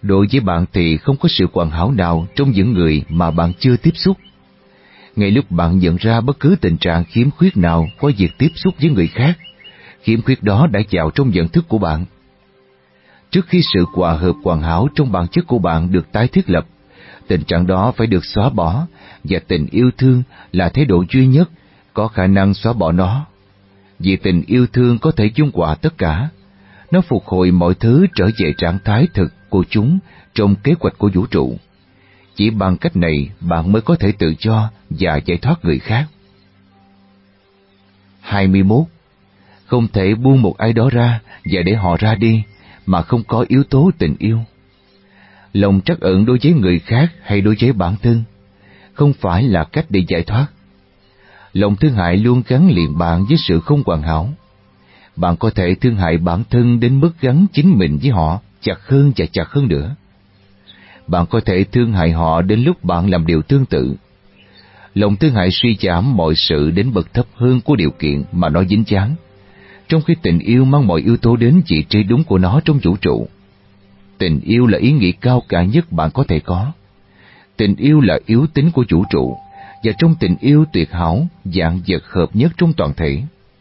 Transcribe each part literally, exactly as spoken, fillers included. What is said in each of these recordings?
Đối với bạn thì không có sự hoàn hảo nào trong những người mà bạn chưa tiếp xúc. Ngay lúc bạn nhận ra bất cứ tình trạng khiếm khuyết nào qua việc tiếp xúc với người khác, khiếm khuyết đó đã vào trong nhận thức của bạn. Trước khi sự hòa hợp hoàn hảo trong bản chất của bạn được tái thiết lập, tình trạng đó phải được xóa bỏ, và tình yêu thương là thái độ duy nhất có khả năng xóa bỏ nó. Vì tình yêu thương có thể dung hòa tất cả, nó phục hồi mọi thứ trở về trạng thái thực của chúng trong kế hoạch của vũ trụ. Chỉ bằng cách này bạn mới có thể tự do và giải thoát người khác. hai mươi mốt. Không thể buông một ai đó ra và để họ ra đi mà không có yếu tố tình yêu. Lòng trắc ẩn đối với người khác hay đối với bản thân không phải là cách để giải thoát. Lòng thương hại luôn gắn liền bạn với sự không hoàn hảo. Bạn có thể thương hại bản thân đến mức gắn chính mình với họ chặt hơn và chặt hơn nữa. Bạn có thể thương hại họ đến lúc bạn làm điều tương tự. Lòng thương hại suy giảm mọi sự đến bậc thấp hơn của điều kiện mà nó dính dáng, trong khi tình yêu mang mọi yếu tố đến vị trí đúng của nó trong vũ trụ. Tình yêu là ý nghĩa cao cả nhất bạn có thể có. Tình yêu là yếu tính của vũ trụ, và trong tình yêu tuyệt hảo, vạn vật hợp nhất trong toàn thể.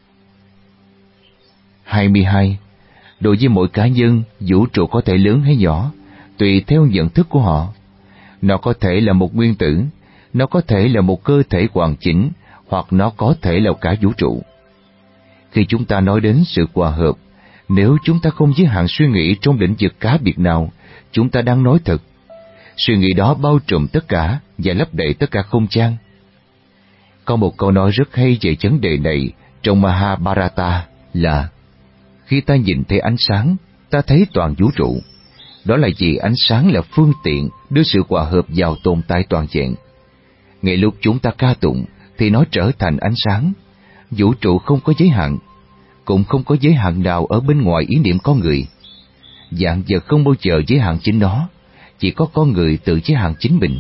hai mươi hai. Đối với mỗi cá nhân, vũ trụ có thể lớn hay nhỏ, tùy theo nhận thức của họ. Nó có thể là một nguyên tử, nó có thể là một cơ thể hoàn chỉnh, hoặc nó có thể là cả vũ trụ. Khi chúng ta nói đến sự hòa hợp, nếu chúng ta không giới hạn suy nghĩ trong lĩnh vực cá biệt nào, chúng ta đang nói thật. Suy nghĩ đó bao trùm tất cả và lấp đầy tất cả không gian. Có một câu nói rất hay về vấn đề này trong Mahabharata là: khi ta nhìn thấy ánh sáng, ta thấy toàn vũ trụ. Đó là vì ánh sáng là phương tiện đưa sự hòa hợp vào tồn tại toàn vẹn. Ngay lúc chúng ta ca tụng thì nó trở thành ánh sáng. Vũ trụ không có giới hạn, cũng không có giới hạn nào ở bên ngoài ý niệm con người. Vạn vật không bao giờ giới hạn chính nó, chỉ có con người tự giới hạn chính mình.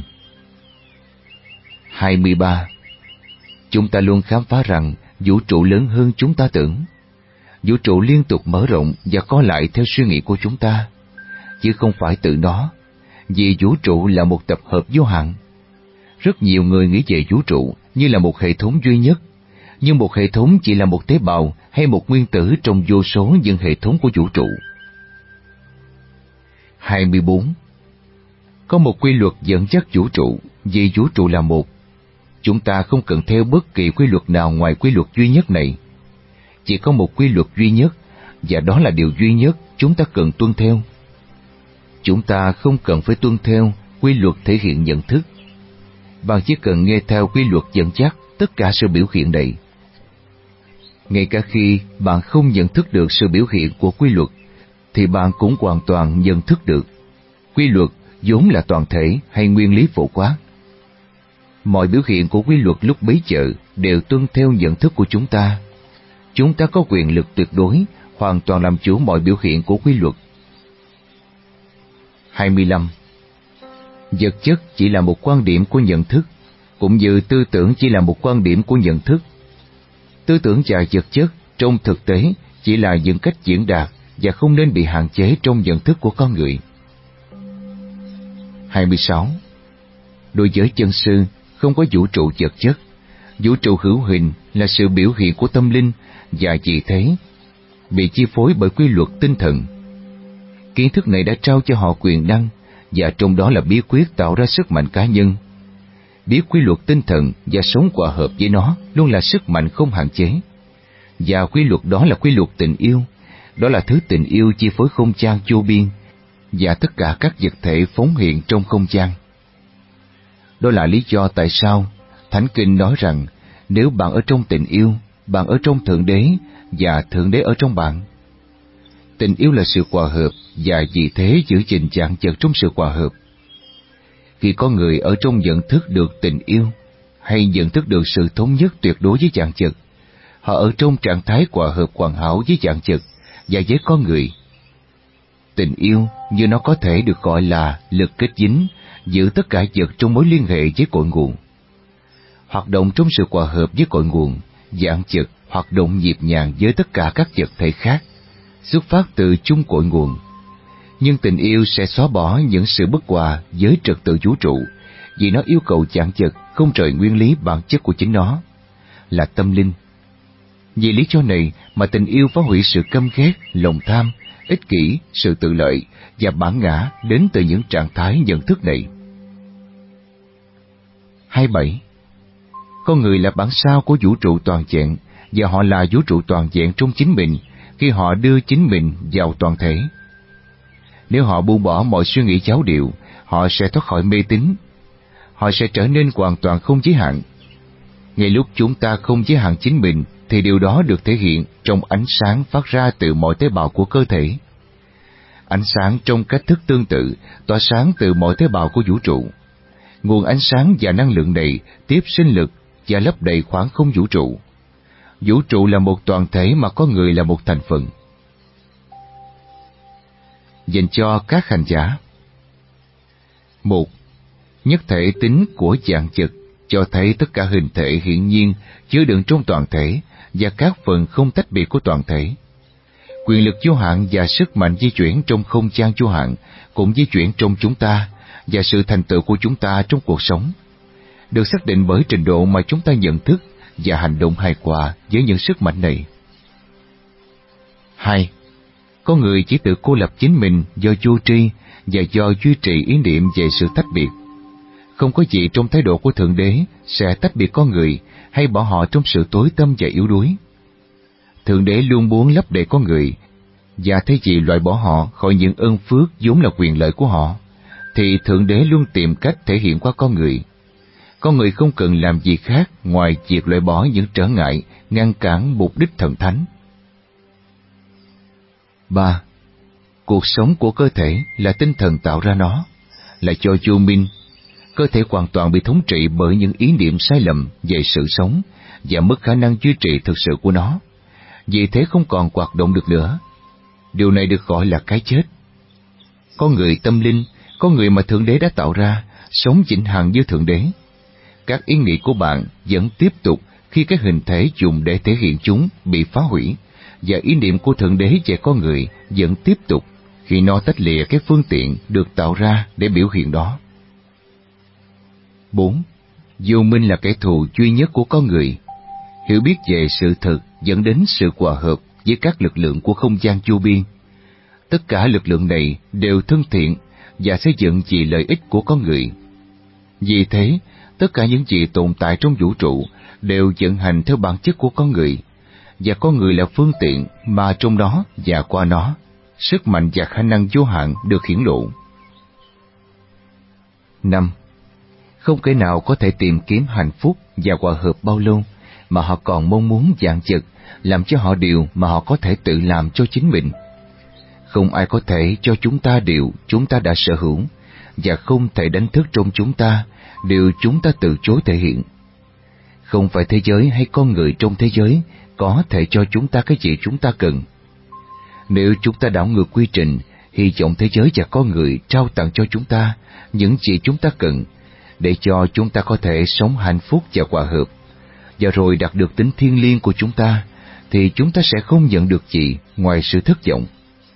hai mươi ba. Chúng ta luôn khám phá rằng vũ trụ lớn hơn chúng ta tưởng. Vũ trụ liên tục mở rộng và co lại theo suy nghĩ của chúng ta, chứ không phải tự nó, vì vũ trụ là một tập hợp vô hạn. Rất nhiều người nghĩ về vũ trụ như là một hệ thống duy nhất, nhưng một hệ thống chỉ là một tế bào hay một nguyên tử trong vô số những hệ thống của vũ trụ. hai mươi bốn. Có một quy luật dẫn dắt vũ trụ, vì vũ trụ là một. Chúng ta không cần theo bất kỳ quy luật nào ngoài quy luật duy nhất này. Chỉ có một quy luật duy nhất, và đó là điều duy nhất chúng ta cần tuân theo. Chúng ta không cần phải tuân theo quy luật thể hiện nhận thức. Bạn chỉ cần nghe theo quy luật dẫn dắt tất cả sự biểu hiện này. Ngay cả khi bạn không nhận thức được sự biểu hiện của quy luật, thì bạn cũng hoàn toàn nhận thức được. Quy luật vốn là toàn thể hay nguyên lý phổ quát. Mọi biểu hiện của quy luật lúc bấy giờ đều tuân theo nhận thức của chúng ta. Chúng ta có quyền lực tuyệt đối, hoàn toàn làm chủ mọi biểu hiện của quy luật. hai mươi lăm. Vật chất chỉ là một quan điểm của nhận thức, cũng như tư tưởng chỉ là một quan điểm của nhận thức. Tư tưởng và vật chất trong thực tế chỉ là những cách diễn đạt và không nên bị hạn chế trong nhận thức của con người. hai mươi sáu. Đối với chân sư, không có vũ trụ vật chất. Vũ trụ hữu hình là sự biểu hiện của tâm linh, và vì thế bị chi phối bởi quy luật tinh thần. Kiến thức này đã trao cho họ quyền năng, và trong đó là bí quyết tạo ra sức mạnh cá nhân. Biết quy luật tinh thần và sống hòa hợp với nó luôn là sức mạnh không hạn chế. Và quy luật đó là quy luật tình yêu. Đó là thứ tình yêu chi phối không gian vô biên và tất cả các vật thể phóng hiện trong không gian. Đó là lý do tại sao Thánh Kinh nói rằng nếu bạn ở trong tình yêu, bạn ở trong Thượng Đế và Thượng Đế ở trong bạn. Tình yêu là sự hòa hợp, và vì thế giữ gìn vạn vật trong sự hòa hợp. Khi có người ở trong nhận thức được tình yêu, hay nhận thức được sự thống nhất tuyệt đối với vạn vật, họ ở trong trạng thái hòa hợp hoàn hảo với vạn vật và với con người. Tình yêu như nó có thể được gọi là lực kết dính, giữ tất cả vật trong mối liên hệ với cội nguồn. Hoạt động trong sự hòa hợp với cội nguồn, vạn vật hoạt động nhịp nhàng với tất cả các vật thể khác, xuất phát từ chung cội nguồn. Nhưng tình yêu sẽ xóa bỏ những sự bất hòa với trật tự vũ trụ, vì nó yêu cầu chạng chật không rời nguyên lý bản chất của chính nó, là tâm linh. Vì lý do này mà tình yêu phá hủy sự căm ghét, lòng tham, ích kỷ, sự tự lợi và bản ngã đến từ những trạng thái nhận thức này. hai mươi bảy. Con người là bản sao của vũ trụ toàn vẹn, và họ là vũ trụ toàn vẹn trong chính mình khi họ đưa chính mình vào toàn thể. Nếu họ buông bỏ mọi suy nghĩ giáo điệu, họ sẽ thoát khỏi mê tín. Họ sẽ trở nên hoàn toàn không giới hạn. Ngay lúc chúng ta không giới hạn chính mình, thì điều đó được thể hiện trong ánh sáng phát ra từ mọi tế bào của cơ thể. Ánh sáng trong cách thức tương tự tỏa sáng từ mọi tế bào của vũ trụ. Nguồn ánh sáng và năng lượng này tiếp sinh lực và lấp đầy khoảng không vũ trụ. Vũ trụ là một toàn thể mà con người là một thành phần. Dành cho các hành giả. Một. Nhất thể tính của dạng vật cho thấy tất cả hình thể hiển nhiên chứa đựng trong toàn thể và các phần không tách biệt của toàn thể. Quyền lực vô hạn và sức mạnh di chuyển trong không gian vô hạn cũng di chuyển trong chúng ta, và sự thành tựu của chúng ta trong cuộc sống được xác định bởi trình độ mà chúng ta nhận thức và hành động hài hòa với những sức mạnh này. Hai. Con người chỉ tự cô lập chính mình do vô tri và do duy trì ý niệm về sự tách biệt. Không có gì trong thái độ của Thượng Đế sẽ tách biệt con người hay bỏ họ trong sự tối tăm và yếu đuối. Thượng Đế luôn muốn lấp đầy con người, và thay vì loại bỏ họ khỏi những ơn phước vốn là quyền lợi của họ, thì Thượng Đế luôn tìm cách thể hiện qua con người. Con người không cần làm gì khác ngoài việc loại bỏ những trở ngại, ngăn cản mục đích thần thánh. Ba. Cuộc sống của cơ thể là tinh thần tạo ra nó, là cho vô minh. Cơ thể hoàn toàn bị thống trị bởi những ý niệm sai lầm về sự sống và mất khả năng duy trì thực sự của nó, vì thế không còn hoạt động được nữa. Điều này được gọi là cái chết. Con người tâm linh, con người mà Thượng Đế đã tạo ra, sống vĩnh hằng như Thượng Đế. Các ý nghĩ của bạn vẫn tiếp tục khi các hình thể dùng để thể hiện chúng bị phá hủy, và ý niệm của Thượng Đế về con người vẫn tiếp tục khi nó tách lìa các phương tiện được tạo ra để biểu hiện đó. Bốn. Vô minh là kẻ thù duy nhất của con người. Hiểu biết về sự thật dẫn đến sự hòa hợp với các lực lượng của không gian vô biên. Tất cả lực lượng này đều thân thiện và xây dựng vì lợi ích của con người. Vì thế, tất cả những gì tồn tại trong vũ trụ đều vận hành theo bản chất của con người, và con người là phương tiện mà trong đó và qua nó, sức mạnh và khả năng vô hạn được hiển lộ. Năm. Không kẻ nào có thể tìm kiếm hạnh phúc và hòa hợp bao lâu mà họ còn mong muốn vạn vật làm cho họ điều mà họ có thể tự làm cho chính mình. Không ai có thể cho chúng ta điều chúng ta đã sở hữu, và không thể đánh thức trong chúng ta điều chúng ta từ chối thể hiện. Không phải thế giới hay con người trong thế giới có thể cho chúng ta cái gì chúng ta cần. Nếu chúng ta đảo ngược quy trình, hy vọng thế giới và con người trao tặng cho chúng ta những gì chúng ta cần, để cho chúng ta có thể sống hạnh phúc và hòa hợp, và rồi đạt được tính thiêng liêng của chúng ta, thì chúng ta sẽ không nhận được gì ngoài sự thất vọng.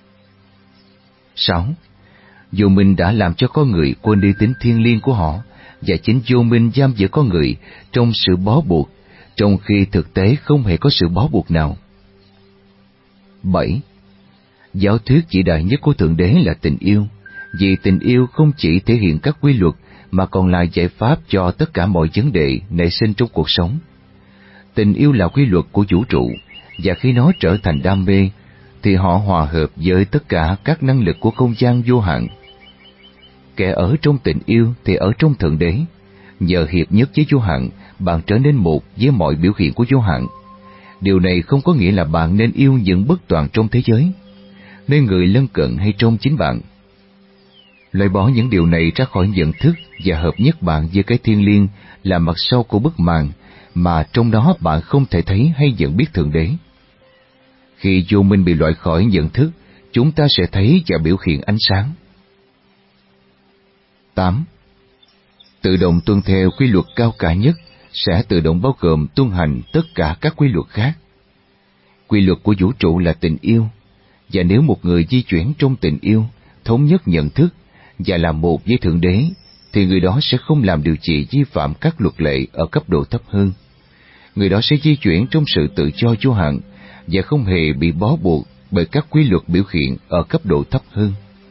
Sáu. Vô minh đã làm cho con người quên đi tính thiêng liêng của họ, và chính vô minh giam giữ con người trong sự bó buộc, trong khi thực tế không hề có sự bó buộc nào. Bảy. Giáo thuyết vĩ đại nhất của Thượng Đế là tình yêu, vì tình yêu không chỉ thể hiện các quy luật mà còn là giải pháp cho tất cả mọi vấn đề nảy sinh trong cuộc sống. Tình yêu là quy luật của vũ trụ, và khi nó trở thành đam mê, thì họ hòa hợp với tất cả các năng lực của không gian vô hạn. Kẻ ở trong tình yêu thì ở trong Thượng Đế. Nhờ hiệp nhất với vô hạn, bạn trở nên một với mọi biểu hiện của vô hạn. Điều này không có nghĩa là bạn nên yêu những bất toàn trong thế giới, nơi người lân cận hay trong chính bạn. Loại bỏ những điều này ra khỏi nhận thức và hợp nhất bạn với cái thiêng liêng là mặt sau của bức màn mà trong đó bạn không thể thấy hay nhận biết Thượng Đế. Khi vô minh bị loại khỏi nhận thức, chúng ta sẽ thấy và biểu hiện ánh sáng. Tám. Tự động tuân theo quy luật cao cả nhất sẽ tự động bao gồm tuân hành tất cả các quy luật khác. Quy luật của vũ trụ là tình yêu, và nếu một người di chuyển trong tình yêu thống nhất nhận thức và làm một với Thượng Đế, thì người đó sẽ không làm điều gì vi phạm các luật lệ ở cấp độ thấp hơn. Người đó sẽ di chuyển trong sự tự do vô hạn và không hề bị bó buộc bởi các quy luật biểu hiện ở cấp độ thấp hơn.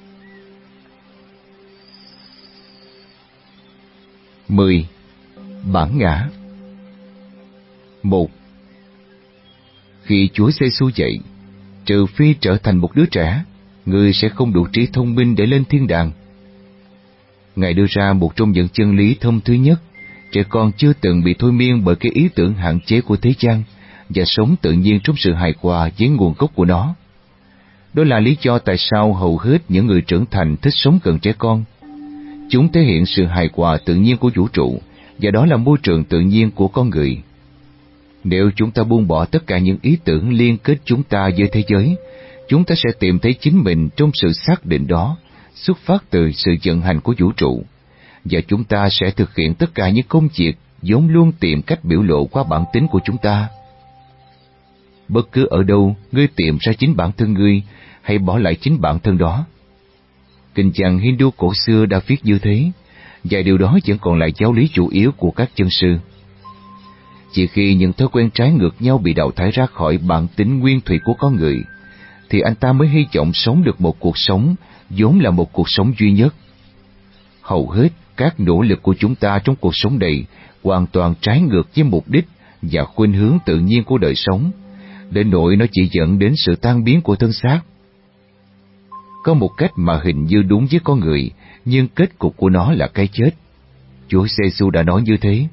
mười. Bản ngã. Một. Khi Chúa Giê-xu dạy, trừ phi trở thành một đứa trẻ, người sẽ không đủ trí thông minh để lên thiên đàng. Ngài đưa ra một trong những chân lý thông thứ nhất: trẻ con chưa từng bị thôi miên bởi cái ý tưởng hạn chế của thế gian và sống tự nhiên trong sự hài hòa với nguồn gốc của nó. Đó là lý do tại sao hầu hết những người trưởng thành thích sống gần trẻ con. Chúng thể hiện sự hài hòa tự nhiên của vũ trụ, và đó là môi trường tự nhiên của con người. Nếu chúng ta buông bỏ tất cả những ý tưởng liên kết chúng ta với thế giới, chúng ta sẽ tìm thấy chính mình trong sự xác định đó, xuất phát từ sự vận hành của vũ trụ, và chúng ta sẽ thực hiện tất cả những công việc vốn luôn tìm cách biểu lộ qua bản tính của chúng ta. Bất cứ ở đâu ngươi tìm ra chính bản thân ngươi, hãy bỏ lại chính bản thân đó. Kinh văn Hindu cổ xưa đã viết như thế, và điều đó vẫn còn là giáo lý chủ yếu của các chân sư. Chỉ khi những thói quen trái ngược nhau bị đào thải ra khỏi bản tính nguyên thủy của con người, thì anh ta mới hy vọng sống được một cuộc sống vốn là một cuộc sống duy nhất. Hầu hết các nỗ lực của chúng ta trong cuộc sống này hoàn toàn trái ngược với mục đích và khuynh hướng tự nhiên của đời sống, đến nỗi nó chỉ dẫn đến sự tan biến của thân xác. Có một cách mà hình như đúng với con người, nhưng kết cục của nó là cái chết. Chúa Giê-xu đã nói như thế.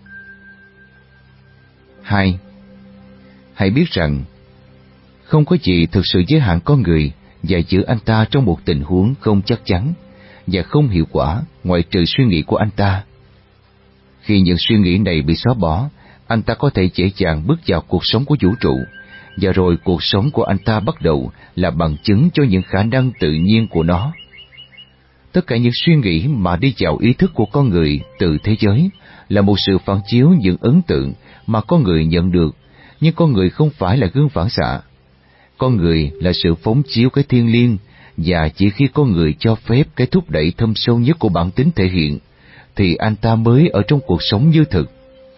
Hai. Hãy biết rằng không có gì thực sự giới hạn con người và giữ anh ta trong một tình huống không chắc chắn và không hiệu quả ngoại trừ suy nghĩ của anh ta. Khi những suy nghĩ này bị xóa bỏ, anh ta có thể dễ dàng bước vào cuộc sống của vũ trụ, và rồi cuộc sống của anh ta bắt đầu là bằng chứng cho những khả năng tự nhiên của nó. Tất cả những suy nghĩ mà đi vào ý thức của con người từ thế giới là một sự phản chiếu những ấn tượng mà con người nhận được, nhưng con người không phải là gương phản xạ. Con người là sự phóng chiếu cái thiêng liêng, và chỉ khi con người cho phép cái thúc đẩy thâm sâu nhất của bản tính thể hiện, thì anh ta mới ở trong cuộc sống như thực.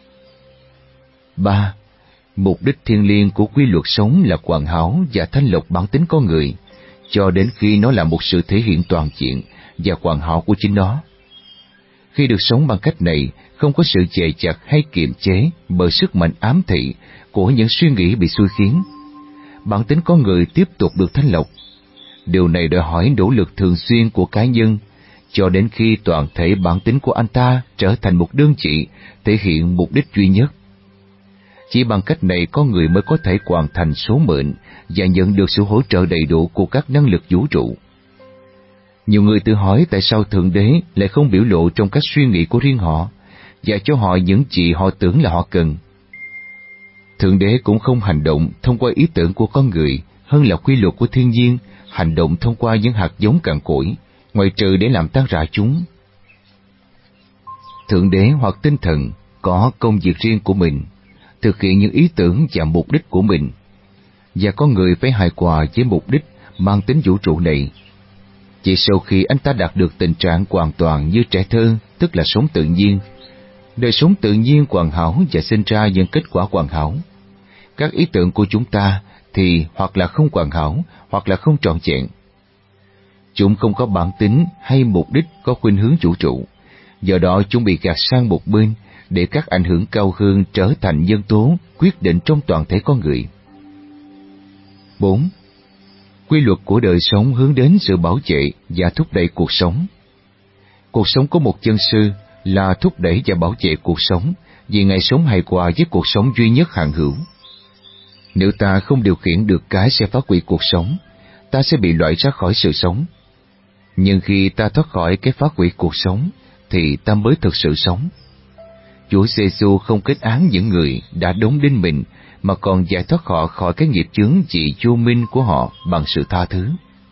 Ba. Mục đích thiêng liêng của quy luật sống là hoàn hảo và thanh lọc bản tính con người, cho đến khi nó là một sự thể hiện toàn diện và hoàn hảo của chính nó. Khi được sống bằng cách này, không có sự dè chặt hay kiềm chế bởi sức mạnh ám thị của những suy nghĩ bị xui khiến, bản tính con người tiếp tục được thanh lọc. Điều này đòi hỏi nỗ lực thường xuyên của cá nhân, cho đến khi toàn thể bản tính của anh ta trở thành một đơn vị thể hiện mục đích duy nhất. Chỉ bằng cách này con người mới có thể hoàn thành số mệnh và nhận được sự hỗ trợ đầy đủ của các năng lực vũ trụ. Nhiều người tự hỏi tại sao Thượng Đế lại không biểu lộ trong các suy nghĩ của riêng họ và cho họ những gì họ tưởng là họ cần. Thượng Đế cũng không hành động thông qua ý tưởng của con người hơn là quy luật của thiên nhiên hành động thông qua những hạt giống cằn cỗi, ngoại trừ để làm tan rã chúng. Thượng Đế hoặc tinh thần có công việc riêng của mình, thực hiện những ý tưởng và mục đích của mình, và con người phải hài hòa với mục đích mang tính vũ trụ này. Chỉ sau khi anh ta đạt được tình trạng hoàn toàn như trẻ thơ, tức là sống tự nhiên, đời sống tự nhiên hoàn hảo và sinh ra những kết quả hoàn hảo. Các ý tưởng của chúng ta thì hoặc là không hoàn hảo, hoặc là không trọn vẹn. Chúng không có bản tính hay mục đích có khuynh hướng vũ trụ, do đó chúng bị gạt sang một bên để các ảnh hưởng cao hơn trở thành nhân tố quyết định trong toàn thể con người. Bốn. Quy luật của đời sống hướng đến sự bảo vệ và thúc đẩy cuộc sống. Cuộc sống của một chân sư là thúc đẩy và bảo vệ cuộc sống, vì Ngài sống hài hòa với cuộc sống duy nhất hạn hữu. Nếu ta không điều khiển được cái sẽ phá hủy cuộc sống, ta sẽ bị loại ra khỏi sự sống. Nhưng khi ta thoát khỏi cái phá hủy cuộc sống, thì ta mới thực sự sống. Chúa Giê-xu không kết án những người đã đóng đinh mình, mà còn giải thoát họ khỏi cái nghiệp chướng trị vô minh của họ bằng sự tha thứ.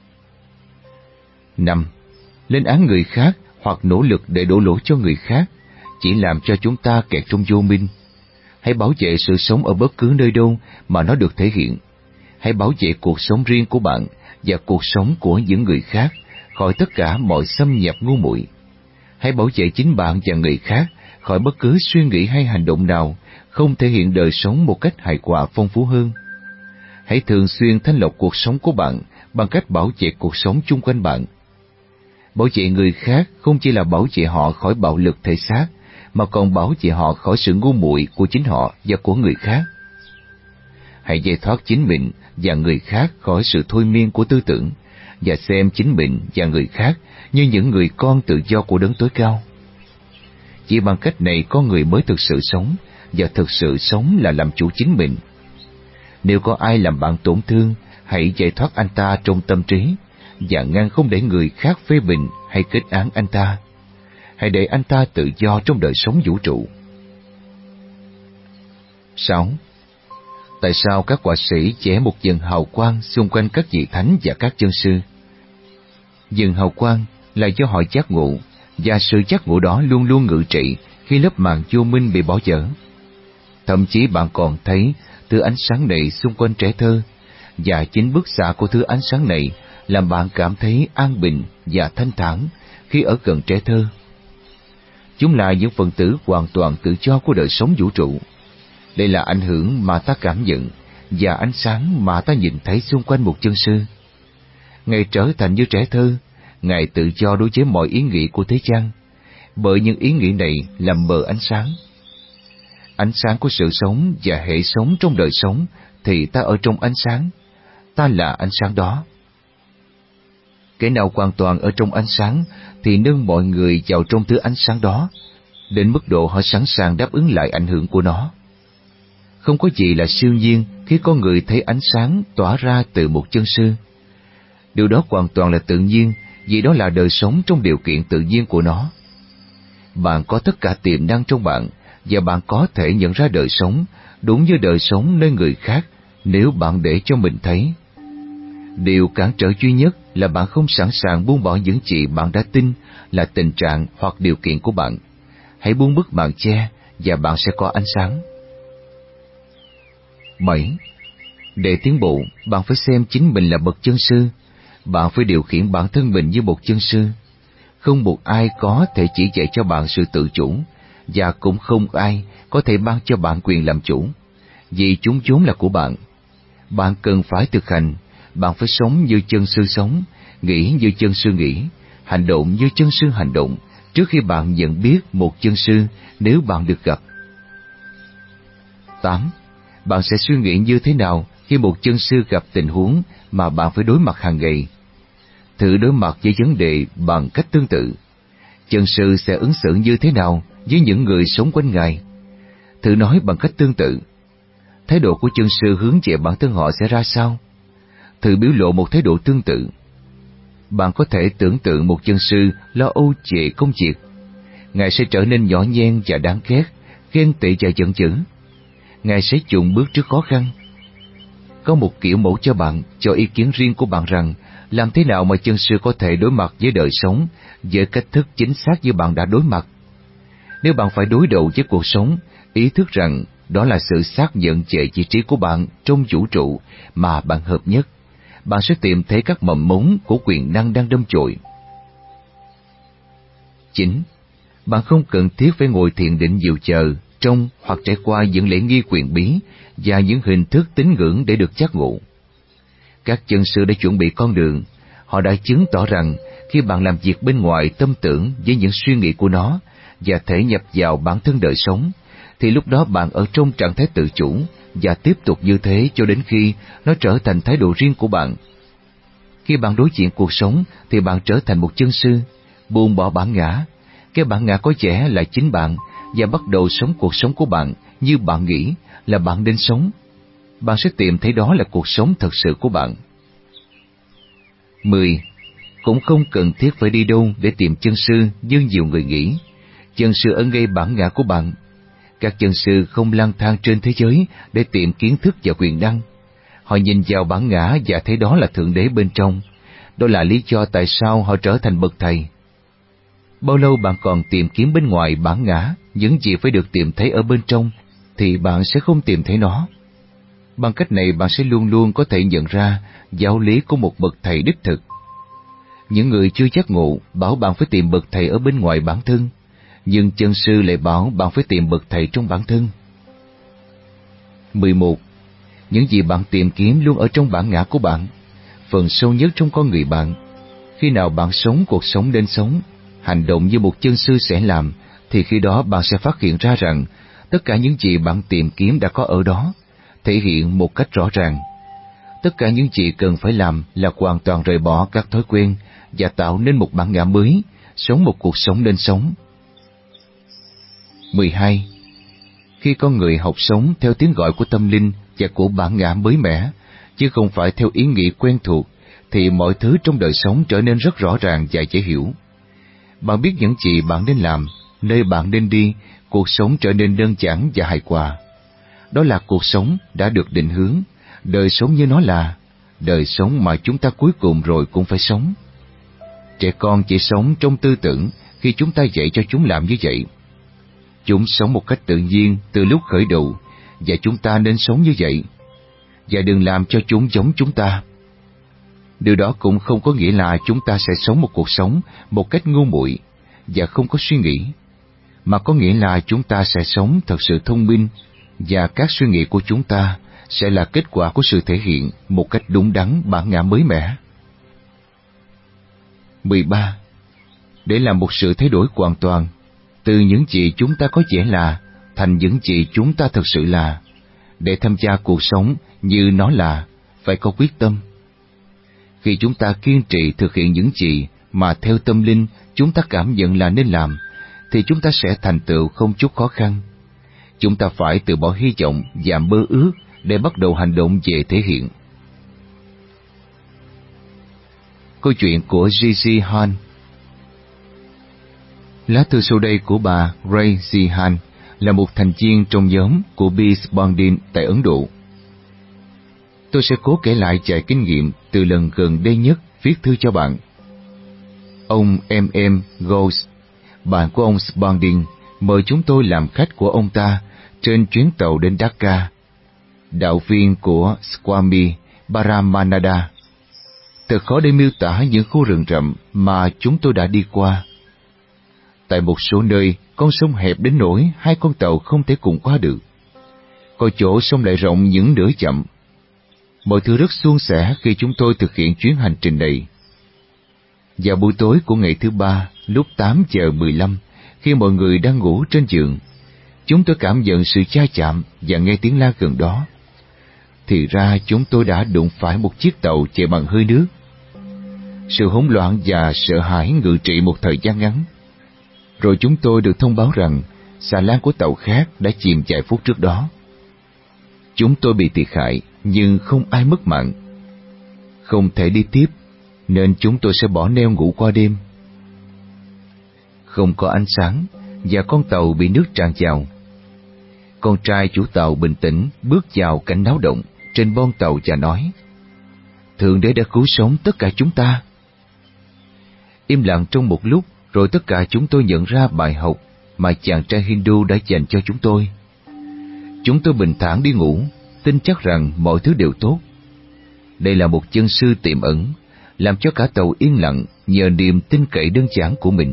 Năm. Lên án người khác hoặc nỗ lực để đổ lỗi cho người khác chỉ làm cho chúng ta kẹt trong vô minh. Hãy bảo vệ sự sống ở bất cứ nơi đâu mà nó được thể hiện. Hãy bảo vệ cuộc sống riêng của bạn và cuộc sống của những người khác, khỏi tất cả mọi xâm nhập ngu muội. Hãy bảo vệ chính bạn và người khác khỏi bất cứ suy nghĩ hay hành động nào không thể hiện đời sống một cách hài hòa phong phú hơn. Hãy thường xuyên thanh lọc cuộc sống của bạn bằng cách bảo vệ cuộc sống chung quanh bạn. Bảo vệ người khác không chỉ là bảo vệ họ khỏi bạo lực thể xác, mà còn bảo vệ họ khỏi sự ngu muội của chính họ và của người khác. Hãy giải thoát chính mình và người khác khỏi sự thôi miên của tư tưởng, và xem chính mình và người khác như những người con tự do của Đấng Tối Cao. Chỉ bằng cách này con người mới thực sự sống, và thực sự sống là làm chủ chính mình. Nếu có ai làm bạn tổn thương, hãy giải thoát anh ta trong tâm trí, và ngăn không để người khác phê bình hay kết án anh ta. Hãy để anh ta tự do trong đời sống vũ trụ. sáu. Tại sao các họa sĩ vẽ một vầng hào quang xung quanh các vị thánh và các chân sư? Vầng hào quang là do họ giác ngộ, và sự giác ngộ đó luôn luôn ngự trị khi lớp màn vô minh bị bỏ dở. Thậm chí bạn còn thấy thứ ánh sáng này xung quanh trẻ thơ, và chính bức xạ của thứ ánh sáng này làm bạn cảm thấy an bình và thanh thản khi ở gần trẻ thơ. Chúng là những phần tử hoàn toàn tự do của đời sống vũ trụ. Đây là ảnh hưởng mà ta cảm nhận và ánh sáng mà ta nhìn thấy xung quanh một chân sư. Ngài trở thành như trẻ thơ, Ngài tự do đối với mọi ý nghĩ của thế gian, bởi những ý nghĩ này làm mờ ánh sáng. Ánh sáng của sự sống và hệ sống trong đời sống thì ta ở trong ánh sáng, ta là ánh sáng đó. Kẻ nào hoàn toàn ở trong ánh sáng thì nâng mọi người vào trong thứ ánh sáng đó, đến mức độ họ sẵn sàng đáp ứng lại ảnh hưởng của nó. Không có gì là siêu nhiên khi con người thấy ánh sáng tỏa ra từ một chân sư. Điều đó hoàn toàn là tự nhiên, vì đó là đời sống trong điều kiện tự nhiên của nó. Bạn có tất cả tiềm năng trong bạn, và bạn có thể nhận ra đời sống đúng như đời sống nơi người khác nếu bạn để cho mình thấy. Điều cản trở duy nhất là bạn không sẵn sàng buông bỏ những gì bạn đã tin là tình trạng hoặc điều kiện của bạn. Hãy buông bức màn che và bạn sẽ có ánh sáng. bảy. Để tiến bộ, bạn phải xem chính mình là bậc chân sư. Bạn phải điều khiển bản thân mình như một chân sư. Không một ai có thể chỉ dạy cho bạn sự tự chủ, và cũng không ai có thể ban cho bạn quyền làm chủ, vì chúng vốn là của bạn. Bạn cần phải thực hành. Bạn phải sống như chân sư sống, nghĩ như chân sư nghĩ, hành động như chân sư hành động, trước khi bạn nhận biết một chân sư nếu bạn được gặp. tám. Bạn sẽ suy nghĩ như thế nào khi một chân sư gặp tình huống mà bạn phải đối mặt hàng ngày? Thử đối mặt với vấn đề bằng cách tương tự. Chân sư sẽ ứng xử như thế nào với những người sống quanh Ngài? Thử nói bằng cách tương tự. Thái độ của chân sư hướng về bản thân họ sẽ ra sao? Thử biểu lộ một thái độ tương tự. Bạn có thể tưởng tượng một chân sư lo âu về công việc. Ngài sẽ trở nên nhỏ nhen và đáng ghét, ghen tị và giận dữ. Ngài sẽ chùn bước trước khó khăn. Có một kiểu mẫu cho bạn, cho ý kiến riêng của bạn rằng làm thế nào mà chân sư có thể đối mặt với đời sống với cách thức chính xác như bạn đã đối mặt. Nếu bạn phải đối đầu với cuộc sống, ý thức rằng đó là sự xác nhận về vị trí của bạn trong vũ trụ mà bạn hợp nhất, bạn sẽ tìm thấy các mầm mống của quyền năng đang đâm chồi. chín. Bạn không cần thiết phải ngồi thiền định nhiều giờ, trong hoặc trải qua những lễ nghi quyền bí và những hình thức tín ngưỡng để được giác ngộ. Các chân sư đã chuẩn bị con đường. Họ đã chứng tỏ rằng khi bạn làm việc bên ngoài tâm tưởng với những suy nghĩ của nó và thể nhập vào bản thân đời sống, thì lúc đó bạn ở trong trạng thái tự chủ và tiếp tục như thế cho đến khi nó trở thành thái độ riêng của bạn. Khi bạn đối diện cuộc sống thì bạn trở thành một chân sư, buông bỏ bản ngã. Cái bản ngã có vẻ là chính bạn và bắt đầu sống cuộc sống của bạn như bạn nghĩ là bạn nên sống. Bạn sẽ tìm thấy đó là cuộc sống thật sự của bạn. mười. Cũng không cần thiết phải đi đâu để tìm chân sư như nhiều người nghĩ. Chân sư ở ngay bản ngã của bạn. Các chân sư không lang thang trên thế giới để tìm kiến thức và quyền năng. Họ nhìn vào bản ngã và thấy đó là Thượng Đế bên trong. Đó là lý do tại sao họ trở thành bậc thầy. Bao lâu bạn còn tìm kiếm bên ngoài bản ngã những gì phải được tìm thấy ở bên trong, thì bạn sẽ không tìm thấy nó. Bằng cách này bạn sẽ luôn luôn có thể nhận ra giáo lý của một bậc thầy đích thực. Những người chưa giác ngộ bảo bạn phải tìm bậc thầy ở bên ngoài bản thân, nhưng chân sư lại bảo bạn phải tìm bậc thầy trong bản thân. mười một. Những gì bạn tìm kiếm luôn ở trong bản ngã của bạn, phần sâu nhất trong con người bạn. Khi nào bạn sống cuộc sống nên sống, hành động như một chân sư sẽ làm, thì khi đó bạn sẽ phát hiện ra rằng tất cả những gì bạn tìm kiếm đã có ở đó, thể hiện một cách rõ ràng. Tất cả những gì cần phải làm là hoàn toàn rời bỏ các thói quen và tạo nên một bản ngã mới, sống một cuộc sống nên sống. mười hai. Khi con người học sống theo tiếng gọi của tâm linh và của bản ngã mới mẻ, chứ không phải theo ý nghĩ quen thuộc, thì mọi thứ trong đời sống trở nên rất rõ ràng và dễ hiểu. Bạn biết những gì bạn nên làm, nơi bạn nên đi, cuộc sống trở nên đơn giản và hài hòa. Đó là cuộc sống đã được định hướng, đời sống như nó là, đời sống mà chúng ta cuối cùng rồi cũng phải sống. Trẻ con chỉ sống trong tư tưởng khi chúng ta dạy cho chúng làm như vậy. Chúng sống một cách tự nhiên từ lúc khởi đầu, và chúng ta nên sống như vậy, và đừng làm cho chúng giống chúng ta. Điều đó cũng không có nghĩa là chúng ta sẽ sống một cuộc sống một cách ngu muội và không có suy nghĩ, mà có nghĩa là chúng ta sẽ sống thật sự thông minh, và các suy nghĩ của chúng ta sẽ là kết quả của sự thể hiện một cách đúng đắn bản ngã mới mẻ. mười ba. Để làm một sự thay đổi hoàn toàn, từ những gì chúng ta có vẻ là thành những gì chúng ta thật sự là, để tham gia cuộc sống như nó là, phải có quyết tâm. Khi chúng ta kiên trì thực hiện những gì mà theo tâm linh chúng ta cảm nhận là nên làm, thì chúng ta sẽ thành tựu không chút khó khăn. Chúng ta phải từ bỏ hy vọng và mơ ước để bắt đầu hành động về thể hiện. Câu chuyện của G G Han. Lá thư sau đây của bà Ray G Han là một thành viên trong nhóm của Peace Bonding tại Ấn Độ. Tôi sẽ cố kể lại vài kinh nghiệm từ lần gần đây nhất viết thư cho bạn. Ông M M Ghost, bạn của ông Spalding, mời chúng tôi làm khách của ông ta trên chuyến tàu đến Dhaka. Đạo viên của Swami Paramananda. Thật khó để miêu tả những khu rừng rậm mà chúng tôi đã đi qua. Tại một số nơi, con sông hẹp đến nỗi hai con tàu không thể cùng qua được. Có chỗ sông lại rộng những nửa dặm. Mọi thứ rất suôn sẻ khi chúng tôi thực hiện chuyến hành trình này. Vào buổi tối của ngày thứ ba, lúc tám giờ mười lăm, khi mọi người đang ngủ trên giường, chúng tôi cảm nhận sự va chạm và nghe tiếng la gần đó. Thì ra chúng tôi đã đụng phải một chiếc tàu chạy bằng hơi nước. Sự hỗn loạn và sợ hãi ngự trị một thời gian ngắn. Rồi chúng tôi được thông báo rằng xà lan của tàu khác đã chìm vài phút trước đó. Chúng tôi bị thiệt hại, nhưng không ai mất mạng. Không thể đi tiếp, nên chúng tôi sẽ bỏ neo ngủ qua đêm. Không có ánh sáng, và con tàu bị nước tràn vào. Con trai chủ tàu bình tĩnh bước vào cảnh náo động trên bon tàu và nói: Thượng Đế đã cứu sống tất cả chúng ta. Im lặng trong một lúc, rồi tất cả chúng tôi nhận ra bài học mà chàng trai Hindu đã dành cho chúng tôi. Chúng tôi bình thản đi ngủ, tin chắc rằng mọi thứ đều tốt. Đây là một chân sư tiềm ẩn, làm cho cả tàu yên lặng nhờ niềm tin cậy đơn giản của mình.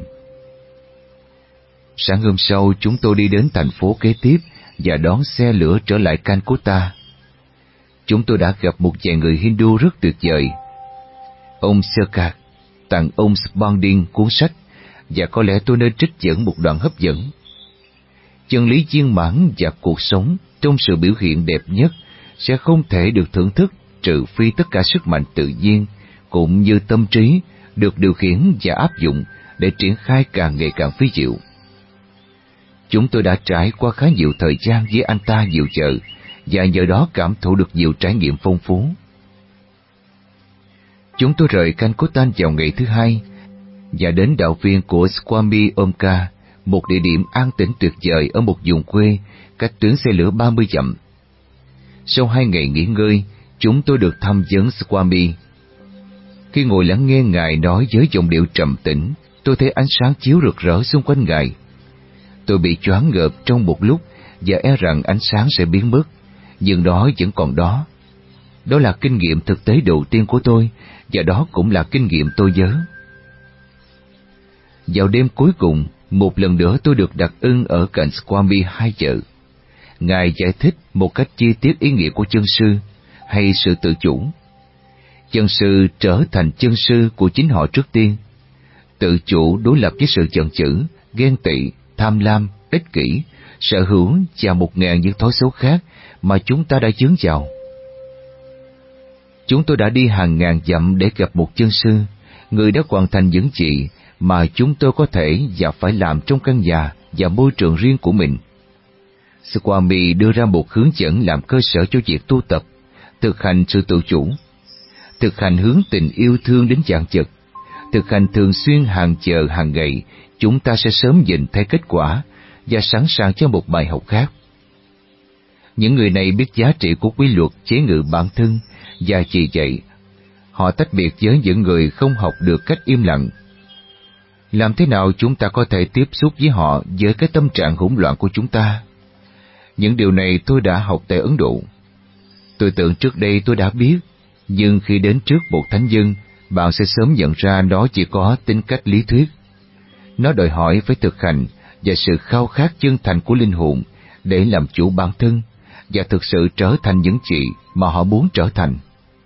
Sáng hôm sau, chúng tôi đi đến thành phố kế tiếp và đón xe lửa trở lại Calcutta. Chúng tôi đã gặp một vài người Hindu rất tuyệt vời. Ông Sarkar tặng ông Spalding cuốn sách, và có lẽ tôi nên trích dẫn một đoạn hấp dẫn. Chân lý viên mãn và cuộc sống trong sự biểu hiện đẹp nhất sẽ không thể được thưởng thức trừ phi tất cả sức mạnh tự nhiên cũng như tâm trí được điều khiển và áp dụng để triển khai càng ngày càng phi diệu. Chúng tôi đã trải qua khá nhiều thời gian với anh ta nhiều giờ, và nhờ đó cảm thụ được nhiều trải nghiệm phong phú. Chúng tôi rời Calcutta vào ngày thứ hai và đến đạo viên của Swami Omkar, một địa điểm an tĩnh tuyệt vời ở một vùng quê cách tuyến xe lửa ba mươi dặm. Sau hai ngày nghỉ ngơi, chúng tôi được thăm vấn Swami. Khi ngồi lắng nghe Ngài nói với giọng điệu trầm tĩnh, tôi thấy ánh sáng chiếu rực rỡ xung quanh Ngài. Tôi bị choáng ngợp trong một lúc và e rằng ánh sáng sẽ biến mất, nhưng nó vẫn còn đó. Đó là kinh nghiệm thực tế đầu tiên của tôi, và đó cũng là kinh nghiệm tôi nhớ. Vào đêm cuối cùng, một lần nữa tôi được đặt ưng ở cạnh Swami hai chợ. Ngài giải thích một cách chi tiết ý nghĩa của chân sư hay sự tự chủ. Chân sư trở thành chân sư của chính họ trước tiên. Tự chủ đối lập với sự chần chừ, ghen tị, tham lam, ích kỷ, sở hữu và một ngàn những thói xấu khác mà chúng ta đã dướng vào. Chúng tôi đã đi hàng ngàn dặm để gặp một chân sư, người đã hoàn thành những gì mà chúng tôi có thể và phải làm trong căn nhà và môi trường riêng của mình. Swami đưa ra một hướng dẫn làm cơ sở cho việc tu tập, thực hành sự tự chủ, thực hành hướng tình yêu thương đến dạng vật, thực hành thường xuyên hàng giờ hàng ngày. Chúng ta sẽ sớm nhìn thấy kết quả và sẵn sàng cho một bài học khác. Những người này biết giá trị của quy luật chế ngự bản thân, và vì vậy họ tách biệt với những người không học được cách im lặng. Làm thế nào chúng ta có thể tiếp xúc với họ với cái tâm trạng hỗn loạn của chúng ta? Những điều này tôi đã học tại Ấn Độ. Tôi tưởng trước đây tôi đã biết, nhưng khi đến trước một thánh nhân, bạn sẽ sớm nhận ra nó chỉ có tính cách lý thuyết. Nó đòi hỏi phải thực hành và sự khao khát chân thành của linh hồn để làm chủ bản thân và thực sự trở thành những gì mà họ muốn trở thành.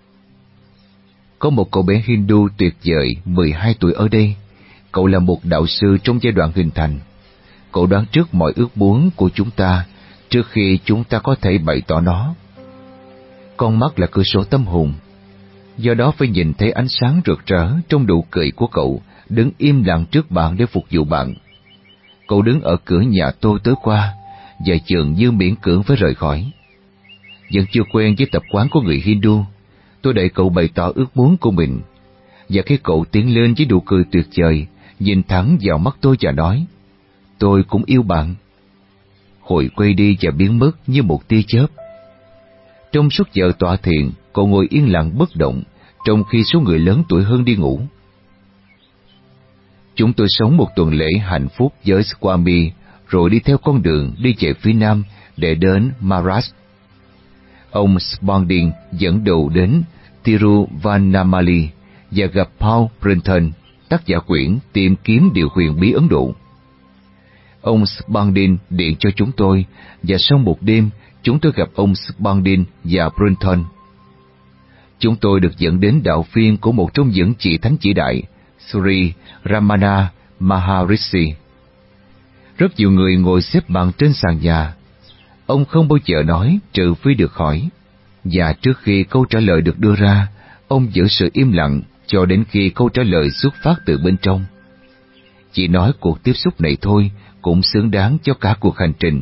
Có một cậu bé Hindu tuyệt vời mười hai tuổi ở đây. Cậu là một đạo sư trong giai đoạn hình thành. Cậu đoán trước mọi ước muốn của chúng ta trước khi chúng ta có thể bày tỏ nó. Con mắt là cửa sổ tâm hồn, do đó phải nhìn thấy ánh sáng rực rỡ trong nụ cười của cậu đứng im lặng trước bạn để phục vụ bạn. Cậu đứng ở cửa nhà tôi tối qua và dường như miễn cưỡng phải rời khỏi. Vẫn chưa quen với tập quán của người Hindu, tôi đợi cậu bày tỏ ước muốn của mình, và khi cậu tiến lên với nụ cười tuyệt vời, nhìn thẳng vào mắt tôi và nói, tôi cũng yêu bạn. Hồi quay đi và biến mất như một tia chớp. Trong suốt giờ tọa thiền, cậu ngồi yên lặng bất động, trong khi số người lớn tuổi hơn đi ngủ. Chúng tôi sống một tuần lễ hạnh phúc với Swami, rồi đi theo con đường đi về phía nam để đến Maharashtra. Ông Sponding dẫn đầu đến Tiruvannamalai và gặp Paul Brinton, tác giả quyển Tìm kiếm điều huyền bí Ấn Độ. Ông Sponding điện cho chúng tôi, và sau một đêm, chúng tôi gặp ông Sponding và Brinton. Chúng tôi được dẫn đến đạo phiên của một trong những vị thánh chỉ đại, Sri Ramana Maharishi. Rất nhiều người ngồi xếp bằng trên sàn nhà. Ông không bao giờ nói trừ phi được hỏi, và trước khi câu trả lời được đưa ra, ông giữ sự im lặng cho đến khi câu trả lời xuất phát từ bên trong. Chỉ nói cuộc tiếp xúc này thôi cũng xứng đáng cho cả cuộc hành trình.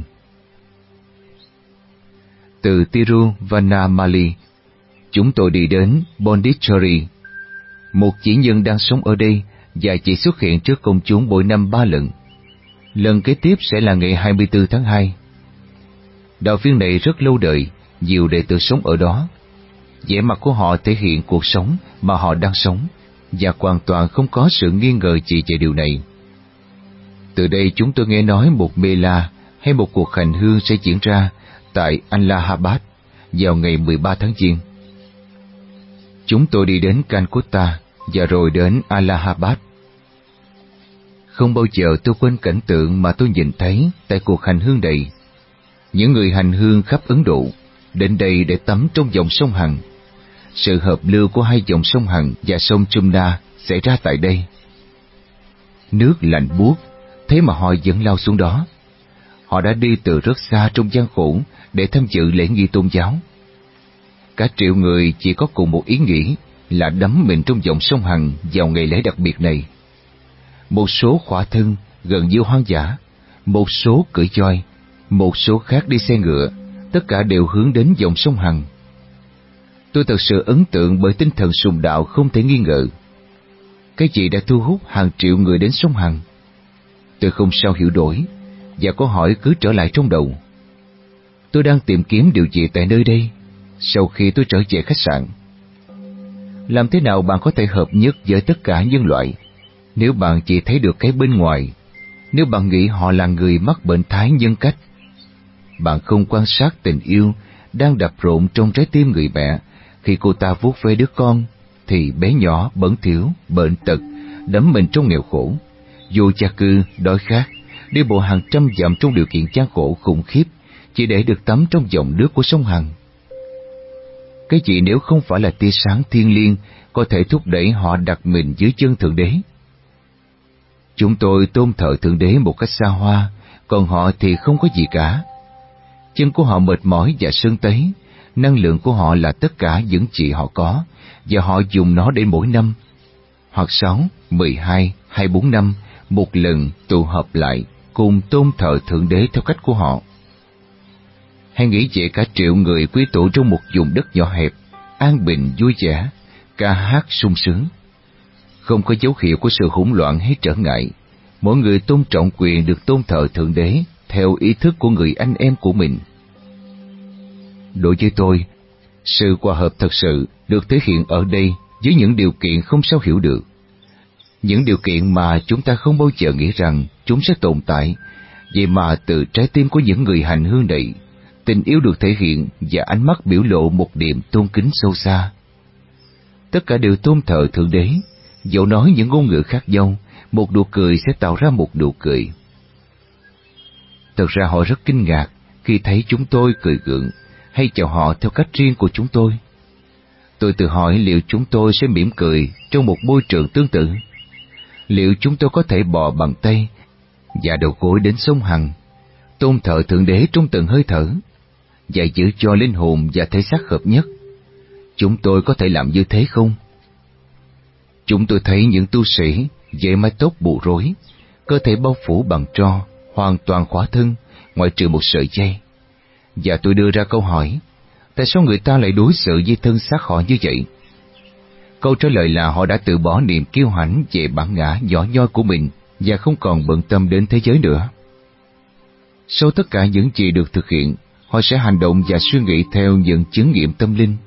Từ Tiruvannamalai, chúng tôi đi đến Pondicherry. Một chỉ nhân đang sống ở đây và chỉ xuất hiện trước công chúng mỗi năm ba lần. Lần kế tiếp sẽ là ngày hai mươi tư tháng hai. Đạo phiên này rất lâu đời, nhiều đệ tử sống ở đó. Vẻ mặt của họ thể hiện cuộc sống mà họ đang sống, và hoàn toàn không có sự nghi ngờ gì về điều này. Từ đây chúng tôi nghe nói một mela hay một cuộc hành hương sẽ diễn ra tại Allahabad vào ngày mười ba tháng Giêng. Chúng tôi đi đến Calcutta và rồi đến Allahabad. Không bao giờ tôi quên cảnh tượng mà tôi nhìn thấy tại cuộc hành hương này. Những người hành hương khắp Ấn Độ đến đây để tắm trong dòng sông Hằng. Sự hợp lưu của hai dòng sông Hằng và sông Chumna xảy ra tại đây. Nước lạnh buốt, thế mà họ vẫn lao xuống đó. Họ đã đi từ rất xa trong gian khổ để tham dự lễ nghi tôn giáo. Cả triệu người chỉ có cùng một ý nghĩ là đắm mình trong dòng sông Hằng vào ngày lễ đặc biệt này. Một số khỏa thân gần như hoang dã, một số cưỡi voi, một số khác đi xe ngựa, tất cả đều hướng đến dòng sông Hằng. Tôi thật sự ấn tượng bởi tinh thần sùng đạo không thể nghi ngờ. Cái gì đã thu hút hàng triệu người đến sông Hằng? Tôi không sao hiểu nổi, và câu hỏi cứ trở lại trong đầu. Tôi đang tìm kiếm điều gì tại nơi đây sau khi tôi trở về khách sạn? Làm thế nào bạn có thể hợp nhất với tất cả nhân loại nếu bạn chỉ thấy được cái bên ngoài, nếu bạn nghĩ họ là người mắc bệnh thái nhân cách? Bạn không quan sát tình yêu đang đập rộn trong trái tim người mẹ khi cô ta vuốt ve đứa con thì bé nhỏ bẩn thỉu, bệnh tật, đắm mình trong nghèo khổ, Vô gia cư, đói khát, đi bộ hàng trăm dặm trong điều kiện gian khổ khủng khiếp, chỉ để được tắm trong dòng nước của sông Hằng. Cái gì nếu không phải là tia sáng thiêng liêng có thể thúc đẩy họ đặt mình dưới chân Thượng Đế? Chúng tôi tôn thờ Thượng Đế một cách xa hoa, còn họ thì không có gì cả. Chân của họ mệt mỏi và sưng tấy, năng lượng của họ là tất cả những gì họ có, và họ dùng nó để mỗi năm, hoặc sáu, mười hai, hay bốn năm, một lần tụ họp lại, cùng tôn thờ Thượng Đế theo cách của họ. Hãy nghĩ về cả triệu người quy tụ trong một vùng đất nhỏ hẹp, an bình vui vẻ, ca hát sung sướng. Không có dấu hiệu của sự hỗn loạn hay trở ngại, mỗi người tôn trọng quyền được tôn thờ Thượng Đế theo ý thức của người anh em của mình. Đối với tôi, sự hòa hợp thật sự được thể hiện ở đây với những điều kiện không sao hiểu được. Những điều kiện mà chúng ta không bao giờ nghĩ rằng chúng sẽ tồn tại, vậy mà từ trái tim của những người hành hương này, tình yêu được thể hiện và ánh mắt biểu lộ một niềm tôn kính sâu xa. Tất cả đều tôn thờ Thượng Đế, dẫu nói những ngôn ngữ khác nhau, một nụ cười sẽ tạo ra một nụ cười. Thật ra họ rất kinh ngạc khi thấy chúng tôi cười gượng hay chào họ theo cách riêng của chúng tôi. Tôi tự hỏi liệu chúng tôi sẽ mỉm cười trong một môi trường tương tự? Liệu chúng tôi có thể bò bằng tay và đầu gối đến sông Hằng, tôn thờ Thượng Đế trong từng hơi thở, và giữ cho linh hồn và thể xác hợp nhất? Chúng tôi có thể làm như thế không? Chúng tôi thấy những tu sĩ với mái tóc bù rối, cơ thể bao phủ bằng tro, hoàn toàn khỏa thân, ngoại trừ một sợi dây. Và tôi đưa ra câu hỏi, tại sao người ta lại đối xử với thân xác họ như vậy? Câu trả lời là họ đã từ bỏ niềm kiêu hãnh về bản ngã nhỏ nhoi của mình và không còn bận tâm đến thế giới nữa. Sau tất cả những gì được thực hiện, họ sẽ hành động và suy nghĩ theo những chứng nghiệm tâm linh.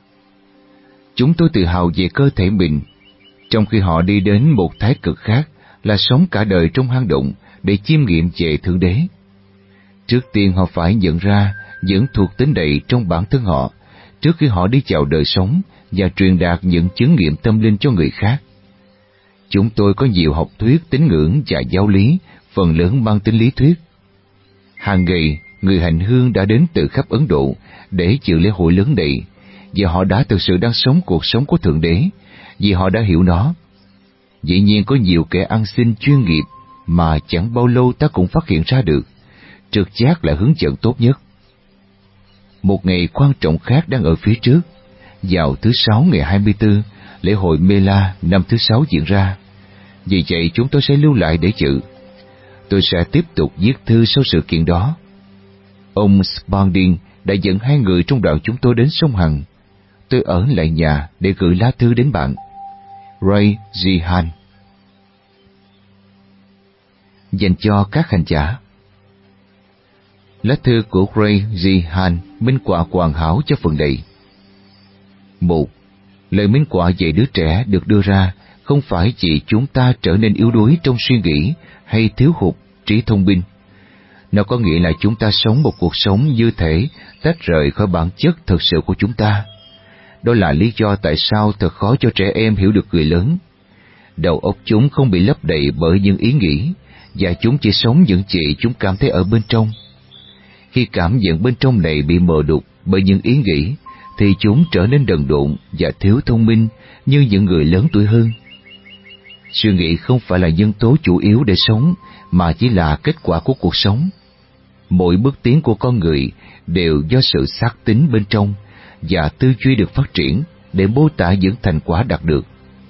Chúng tôi tự hào về cơ thể mình, trong khi họ đi đến một thái cực khác là sống cả đời trong hang động để chiêm nghiệm về Thượng Đế. Trước tiên họ phải nhận ra những thuộc tính đầy trong bản thân họ trước khi họ đi vào đời sống và truyền đạt những chứng nghiệm tâm linh cho người khác. Chúng tôi có nhiều học thuyết tín ngưỡng và giáo lý, phần lớn mang tính lý thuyết. Hàng ngày, người hành hương đã đến từ khắp Ấn Độ để dự lễ hội lớn này, và họ đã thực sự đang sống cuộc sống của Thượng Đế, vì họ đã hiểu nó. Dĩ nhiên có nhiều kẻ ăn xin chuyên nghiệp mà chẳng bao lâu ta cũng phát hiện ra được, trực giác là hướng dẫn tốt nhất. Một ngày quan trọng khác đang ở phía trước. Vào thứ Sáu ngày hai mươi tư, lễ hội Mela năm thứ Sáu diễn ra. Vì vậy chúng tôi sẽ lưu lại để dự. Tôi sẽ tiếp tục viết thư sau sự kiện đó. Ông Spalding đã dẫn hai người trong đoàn chúng tôi đến sông Hằng. Tôi ở lại nhà để gửi lá thư đến bạn. Ray Zihan. Dành cho các hành giả. Lá thư của Ray Zihan minh họa hoàn hảo cho phần này. Một, lời minh họa về đứa trẻ được đưa ra không phải vì chúng ta trở nên yếu đuối trong suy nghĩ hay thiếu hụt trí thông minh. Nó có nghĩa là chúng ta sống một cuộc sống như thể tách rời khỏi bản chất thực sự của chúng ta. Đó là lý do tại sao thật khó cho trẻ em hiểu được người lớn. Đầu óc chúng không bị lấp đầy bởi những ý nghĩ, và chúng chỉ sống những gì chúng cảm thấy ở bên trong. Khi cảm nhận bên trong này bị mờ đục bởi những ý nghĩ, thì chúng trở nên đần độn và thiếu thông minh như những người lớn tuổi hơn. Suy nghĩ không phải là nhân tố chủ yếu để sống, mà chỉ là kết quả của cuộc sống. Mỗi bước tiến của con người đều do sự xác tín bên trong, và tư duy được phát triển để mô tả những thành quả đạt được.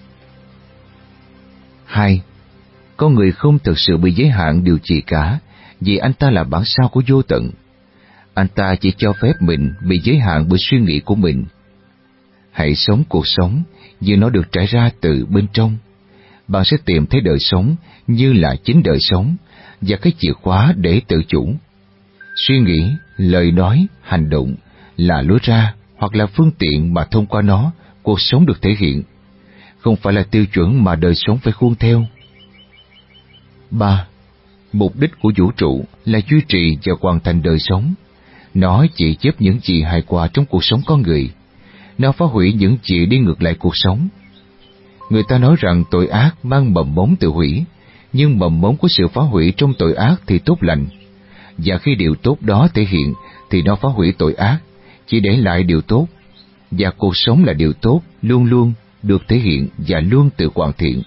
Hai, con người không thực sự bị giới hạn điều gì cả, vì anh ta là bản sao của vô tận. Anh ta chỉ cho phép mình bị giới hạn bởi suy nghĩ của mình. Hãy sống cuộc sống như nó được trải ra từ bên trong. Bạn sẽ tìm thấy đời sống như là chính đời sống, và cái chìa khóa để tự chủ. Suy nghĩ, lời nói, hành động là lối ra hoặc là phương tiện mà thông qua nó cuộc sống được thể hiện, không phải là tiêu chuẩn mà đời sống phải khuôn theo. Ba, mục đích của vũ trụ là duy trì và hoàn thành đời sống. Nó chỉ giúp những gì hài hòa trong cuộc sống con người. Nó phá hủy những gì đi ngược lại cuộc sống. Người ta nói rằng tội ác mang mầm mống tự hủy, nhưng mầm mống của sự phá hủy trong tội ác thì tốt lành. Và khi điều tốt đó thể hiện thì nó phá hủy tội ác, chỉ để lại điều tốt. Và cuộc sống là điều tốt, luôn luôn được thể hiện và luôn tự hoàn thiện.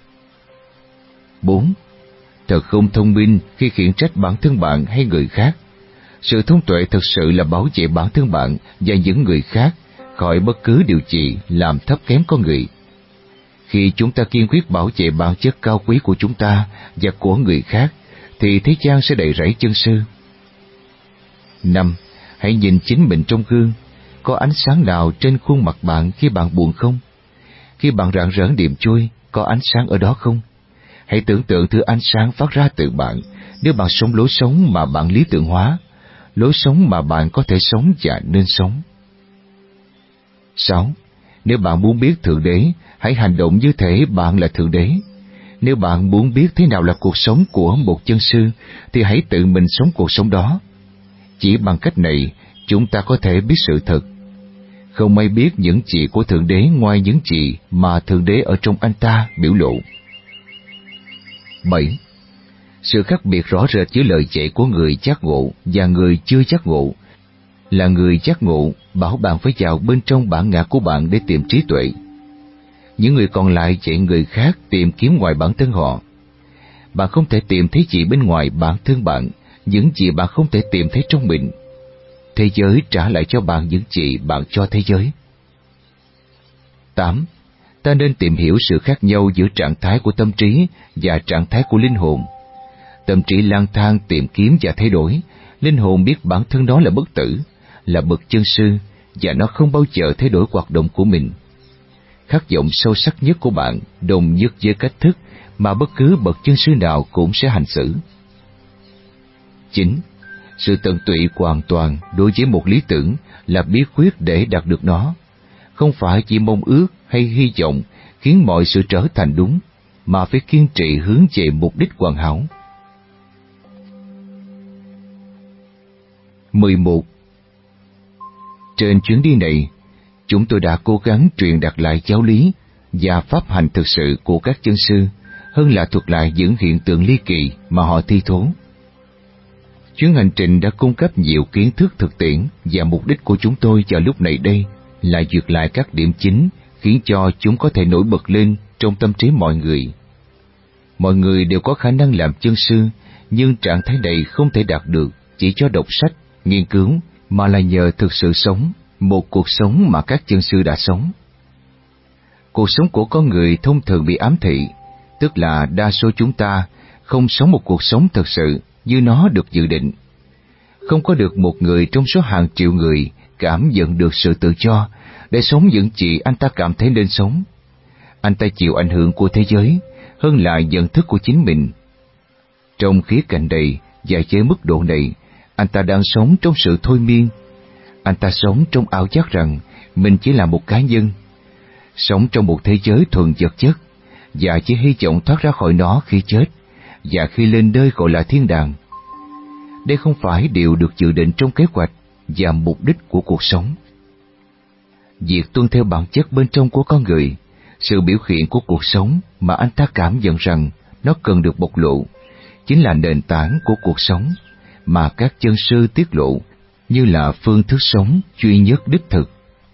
bốn. Thật không thông minh khi khiển trách bản thân bạn hay người khác. Sự thông tuệ thực sự là bảo vệ bản thân bạn và những người khác khỏi bất cứ điều gì làm thấp kém con người. Khi chúng ta kiên quyết bảo vệ bản chất cao quý của chúng ta và của người khác, thì thế gian sẽ đầy rẫy chân sư. năm. Hãy nhìn chính mình trong gương. Có ánh sáng nào trên khuôn mặt bạn khi bạn buồn không? Khi bạn rạng rỡ niềm vui, có ánh sáng ở đó không? Hãy tưởng tượng thứ ánh sáng phát ra từ bạn nếu bạn sống lối sống mà bạn lý tưởng hóa, lối sống mà bạn có thể sống và nên sống. sáu. Nếu bạn muốn biết Thượng Đế, hãy hành động như thể bạn là Thượng Đế. Nếu bạn muốn biết thế nào là cuộc sống của một chân sư, thì hãy tự mình sống cuộc sống đó. Chỉ bằng cách này, chúng ta có thể biết sự thật. Không ai biết những gì của Thượng Đế ngoài những gì mà Thượng Đế ở trong anh ta biểu lộ. bảy. Sự khác biệt rõ rệt giữa lời dạy của người giác ngộ và người chưa giác ngộ là người giác ngộ bảo bạn phải vào bên trong bản ngã của bạn để tìm trí tuệ. Những người còn lại dạy người khác tìm kiếm ngoài bản thân họ. Bạn không thể tìm thấy gì bên ngoài bản thân bạn, những gì bạn không thể tìm thấy trong mình. Thế giới trả lại cho bạn những gì bạn cho thế giới. tám. Ta nên tìm hiểu sự khác nhau giữa trạng thái của tâm trí và trạng thái của linh hồn. Tâm trí lang thang tìm kiếm và thay đổi, linh hồn biết bản thân đó là bất tử, là bậc chân sư, và nó không bao giờ thay đổi hoạt động của mình. Khát vọng sâu sắc nhất của bạn đồng nhất với cách thức mà bất cứ bậc chân sư nào cũng sẽ hành xử. chín. Sự tận tụy hoàn toàn đối với một lý tưởng là bí quyết để đạt được nó. Không phải chỉ mong ước hay hy vọng khiến mọi sự trở thành đúng, mà phải kiên trì hướng về mục đích hoàn hảo. mười một. Trên chuyến đi này, chúng tôi đã cố gắng truyền đạt lại giáo lý và pháp hành thực sự của các chân sư hơn là thuật lại những hiện tượng ly kỳ mà họ thi thố. Chuyến hành trình đã cung cấp nhiều kiến thức thực tiễn, và mục đích của chúng tôi vào lúc này đây là duyệt lại các điểm chính khiến cho chúng có thể nổi bật lên trong tâm trí mọi người. Mọi người đều có khả năng làm chân sư, nhưng trạng thái này không thể đạt được chỉ cho đọc sách, nghiên cứu, mà là nhờ thực sự sống một cuộc sống mà các chân sư đã sống. Cuộc sống của con người thông thường bị ám thị, tức là đa số chúng ta không sống một cuộc sống thực sự như nó được dự định. Không có được một người trong số hàng triệu người cảm nhận được sự tự do để sống những gì anh ta cảm thấy nên sống. Anh ta chịu ảnh hưởng của thế giới hơn là nhận thức của chính mình. Trong khía cạnh này và với mức độ này, anh ta đang sống trong sự thôi miên. Anh ta sống trong ảo giác rằng mình chỉ là một cá nhân, sống trong một thế giới thuần vật chất, và chỉ hy vọng thoát ra khỏi nó khi chết và khi lên nơi gọi là thiên đàng. Đây không phải điều được dự định trong kế hoạch và mục đích của cuộc sống. Việc tuân theo bản chất bên trong của con người, sự biểu hiện của cuộc sống mà anh ta cảm nhận rằng nó cần được bộc lộ, chính là nền tảng của cuộc sống mà các chân sư tiết lộ như là phương thức sống duy nhất đích thực.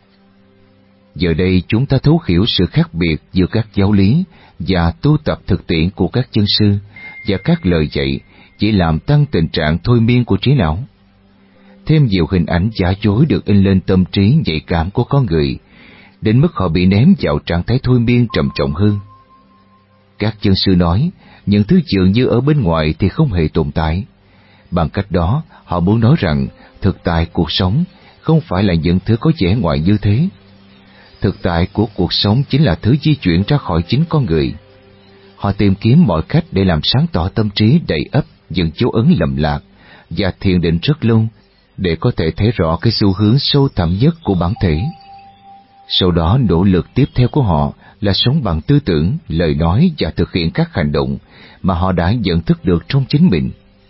Giờ đây chúng ta thấu hiểu sự khác biệt giữa các giáo lý và tu tập thực tiễn của các chân sư, và các lời dạy chỉ làm tăng tình trạng thôi miên của trí não. Thêm nhiều hình ảnh giả dối được in lên tâm trí nhạy cảm của con người, đến mức họ bị ném vào trạng thái thôi miên trầm trọng hơn. Các chân sư nói, những thứ dường như ở bên ngoài thì không hề tồn tại. Bằng cách đó, họ muốn nói rằng thực tại cuộc sống không phải là những thứ có vẻ ngoài như thế. Thực tại của cuộc sống chính là thứ di chuyển ra khỏi chính con người. Họ tìm kiếm mọi cách để làm sáng tỏ tâm trí đầy ắp những dấu ấn lầm lạc và thiền định rất lâu để có thể thấy rõ cái xu hướng sâu thẳm nhất của bản thể. Sau đó nỗ lực tiếp theo của họ là sống bằng tư tưởng, lời nói và thực hiện các hành động mà họ đã nhận thức được trong chính mình.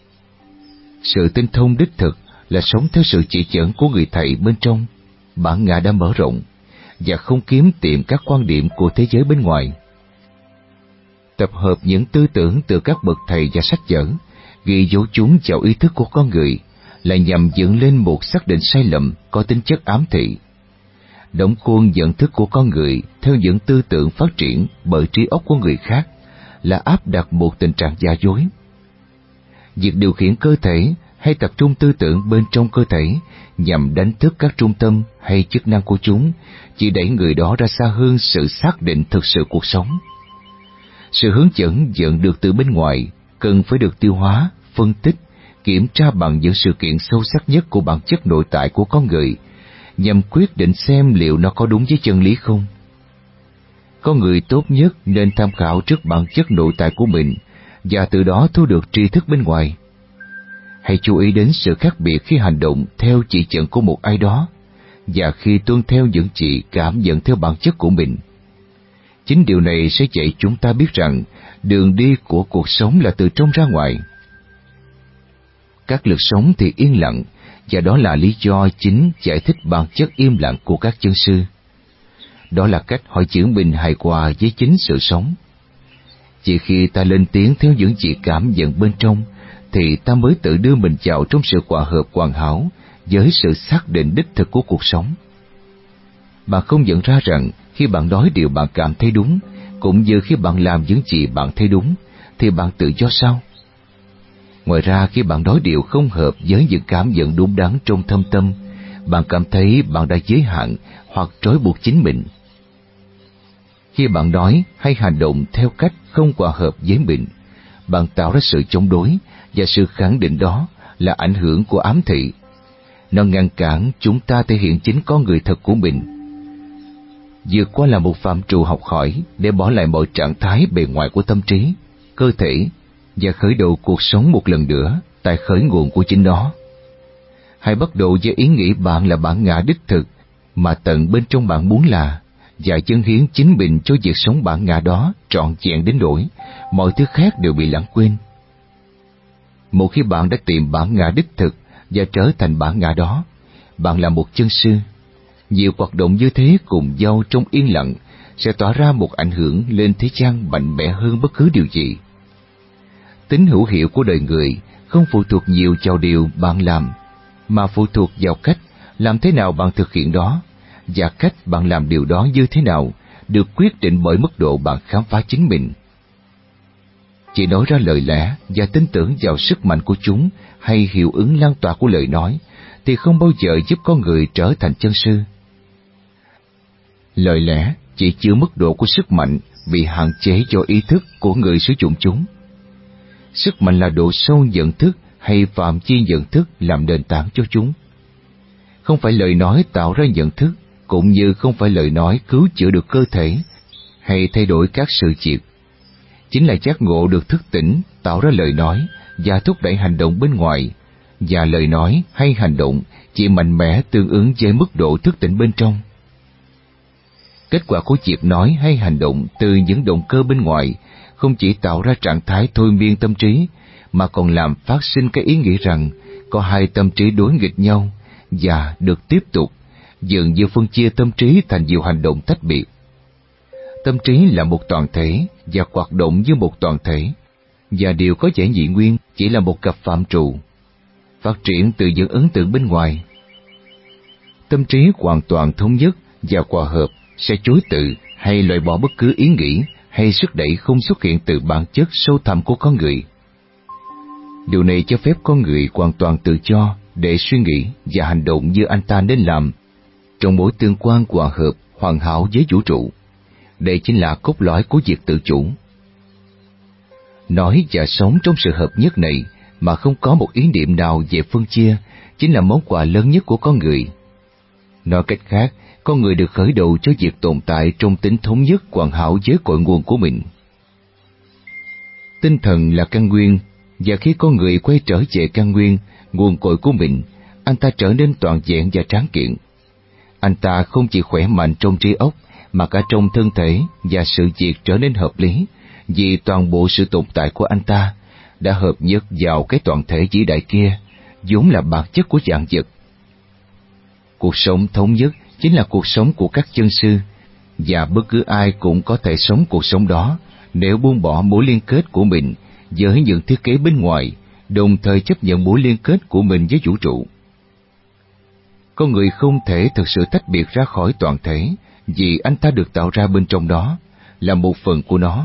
Sự tinh thông đích thực là sống theo sự chỉ dẫn của người thầy bên trong, bản ngã đã mở rộng, và không kiếm tìm các quan điểm của thế giới bên ngoài. tập hợp những tư tưởng từ các bậc thầy và sách vở, ghi dấu chúng vào ý thức của con người, là nhằm dựng lên một xác định sai lầm có tính chất ám thị. Đóng khuôn nhận thức của con người theo những tư tưởng phát triển bởi trí óc của người khác là áp đặt một tình trạng giả dối. Việc điều khiển cơ thể hay tập trung tư tưởng bên trong cơ thể nhằm đánh thức các trung tâm hay chức năng của chúng chỉ đẩy người đó ra xa hơn sự xác định thực sự cuộc sống. Sự hướng dẫn dẫn được từ bên ngoài cần phải được tiêu hóa, phân tích, kiểm tra bằng những sự kiện sâu sắc nhất của bản chất nội tại của con người, nhằm quyết định xem liệu nó có đúng với chân lý không. Con người tốt nhất nên tham khảo trước bản chất nội tại của mình và từ đó thu được tri thức bên ngoài. Hãy chú ý đến sự khác biệt khi hành động theo chỉ dẫn của một ai đó và khi tuân theo những gì cảm nhận theo bản chất của mình. Chính điều này sẽ dạy chúng ta biết rằng đường đi của cuộc sống là từ trong ra ngoài. Các lực sống thì yên lặng, và đó là lý do chính giải thích bản chất im lặng của các chân sư. Đó là cách họ giữ mình hài hòa với chính sự sống. Chỉ khi ta lên tiếng theo những gì cảm nhận bên trong, thì ta mới tự đưa mình vào trong sự hòa hợp hoàn hảo với sự xác định đích thực của cuộc sống. Bạn không nhận ra rằng khi bạn nói điều bạn cảm thấy đúng, cũng như khi bạn làm những gì bạn thấy đúng, thì bạn tự do sao? Ngoài ra, khi bạn nói điều không hợp với những cảm nhận đúng đắn trong thâm tâm, bạn cảm thấy bạn đã giới hạn hoặc trói buộc chính mình. Khi bạn nói hay hành động theo cách không hòa hợp với mình, bạn tạo ra sự chống đối, và sự khẳng định đó là ảnh hưởng của ám thị. Nó ngăn cản chúng ta thể hiện chính con người thật của mình. Vượt qua là một phạm trù học hỏi để bỏ lại mọi trạng thái bề ngoài của tâm trí, cơ thể và khởi đầu cuộc sống một lần nữa tại khởi nguồn của chính nó. Hãy bắt đầu với ý nghĩ bạn là bản ngã đích thực mà tận bên trong bạn muốn là, và dâng hiến chính mình cho việc sống bản ngã đó trọn vẹn đến nỗi mọi thứ khác đều bị lãng quên. Một khi bạn đã tìm bản ngã đích thực và trở thành bản ngã đó, bạn là một chân sư. Nhiều hoạt động như thế cùng nhau trong yên lặng sẽ tỏa ra một ảnh hưởng lên thế gian mạnh mẽ hơn bất cứ điều gì. Tính hữu hiệu của đời người không phụ thuộc nhiều vào điều bạn làm, mà phụ thuộc vào cách làm thế nào bạn thực hiện đó, và cách bạn làm điều đó như thế nào được quyết định bởi mức độ bạn khám phá chính mình. Chỉ nói ra lời lẽ và tin tưởng vào sức mạnh của chúng hay hiệu ứng lan tỏa của lời nói thì không bao giờ giúp con người trở thành chân sư. Lời lẽ chỉ chứa mức độ của sức mạnh bị hạn chế do ý thức của người sử dụng chúng. Sức mạnh là độ sâu nhận thức hay phạm vi nhận thức làm nền tảng cho chúng. Không phải lời nói tạo ra nhận thức, cũng như không phải lời nói cứu chữa được cơ thể hay thay đổi các sự việc. Chính là giác ngộ được thức tỉnh tạo ra lời nói và thúc đẩy hành động bên ngoài, và lời nói hay hành động chỉ mạnh mẽ tương ứng với mức độ thức tỉnh bên trong. Kết quả của việc nói hay hành động từ những động cơ bên ngoài không chỉ tạo ra trạng thái thôi miên tâm trí, mà còn làm phát sinh cái ý nghĩ rằng có hai tâm trí đối nghịch nhau và được tiếp tục, dường như phân chia tâm trí thành nhiều hành động tách biệt. Tâm trí là một toàn thể và hoạt động như một toàn thể, và điều có vẻ nhị nguyên chỉ là một cặp phạm trù, phát triển từ những ấn tượng bên ngoài. Tâm trí hoàn toàn thống nhất và hòa hợp sẽ chối từ hay loại bỏ bất cứ ý nghĩ hay sức đẩy không xuất hiện từ bản chất sâu thẳm của con người. Điều này cho phép con người hoàn toàn tự do để suy nghĩ và hành động như anh ta nên làm, trong mối tương quan hòa hợp hoàn hảo với vũ trụ. Đây chính là cốt lõi của việc tự chủ. Nói và sống trong sự hợp nhất này mà không có một ý niệm nào về phân chia chính là món quà lớn nhất của con người. Nói cách khác, con người được khởi đầu cho việc tồn tại trong tính thống nhất hoàn hảo với cội nguồn của mình. Tinh thần là căn nguyên, và khi con người quay trở về căn nguyên, nguồn cội của mình, anh ta trở nên toàn vẹn và tráng kiện. Anh ta không chỉ khỏe mạnh trong trí óc, mà cả trong thân thể, và sự việc trở nên hợp lý, vì toàn bộ sự tồn tại của anh ta đã hợp nhất vào cái toàn thể vĩ đại kia, vốn là bản chất của vạn vật. Cuộc sống thống nhất chính là cuộc sống của các chân sư, và bất cứ ai cũng có thể sống cuộc sống đó Nếu buông bỏ mối liên kết của mình với những thiết kế bên ngoài, đồng thời chấp nhận mối liên kết của mình với vũ trụ. Con người không thể thực sự tách biệt ra khỏi toàn thể, vì anh ta được tạo ra bên trong đó, là một phần của nó.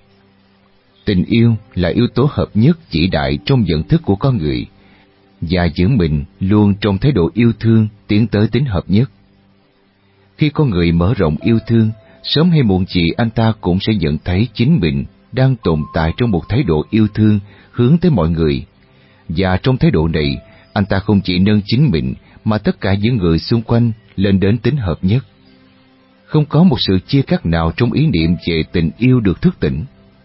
Tình yêu là yếu tố hợp nhất vĩ đại trong nhận thức của con người, và giữ mình luôn trong thái độ yêu thương tiến tới tính hợp nhất. Khi con người mở rộng yêu thương, sớm hay muộn gì anh ta cũng sẽ nhận thấy chính mình đang tồn tại trong một thái độ yêu thương hướng tới mọi người. Và trong thái độ này, anh ta không chỉ nâng chính mình mà tất cả những người xung quanh lên đến tính hợp nhất. Không có một sự chia cắt nào trong ý niệm về tình yêu được thức tỉnh.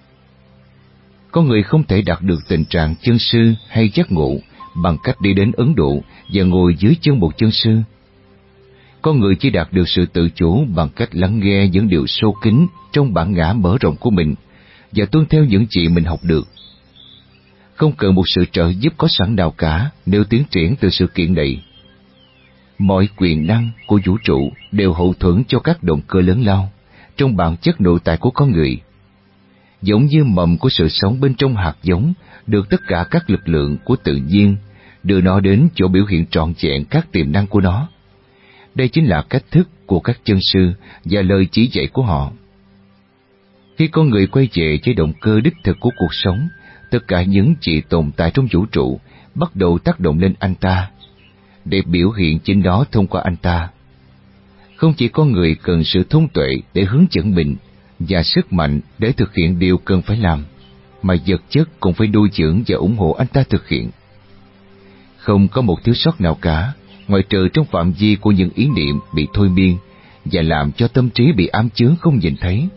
Con người không thể đạt được tình trạng chân sư hay giác ngộ bằng cách đi đến Ấn Độ và ngồi dưới chân một chân sư. Con người chỉ đạt được sự tự chủ bằng cách lắng nghe những điều sâu kín trong bản ngã mở rộng của mình và tuân theo những gì mình học được. Không cần một sự trợ giúp có sẵn nào cả nếu tiến triển từ sự kiện này. Mọi quyền năng của vũ trụ đều hậu thuẫn cho các động cơ lớn lao trong bản chất nội tại của con người. Giống như mầm của sự sống bên trong hạt giống được tất cả các lực lượng của tự nhiên đưa nó đến chỗ biểu hiện trọn vẹn các tiềm năng của nó. Đây chính là cách thức của các chân sư và lời chỉ dạy của họ. Khi con người quay về với động cơ đích thực của cuộc sống, tất cả những gì tồn tại trong vũ trụ bắt đầu tác động lên anh ta, để biểu hiện chính đó thông qua anh ta. Không chỉ con người cần sự thông tuệ để hướng dẫn mình và sức mạnh để thực hiện điều cần phải làm, mà vật chất cũng phải nuôi dưỡng và ủng hộ anh ta thực hiện. Không có một thiếu sót nào cả, ngoại trừ trong phạm vi của những ý niệm bị thôi miên và làm cho tâm trí bị ám chướng không nhìn thấy.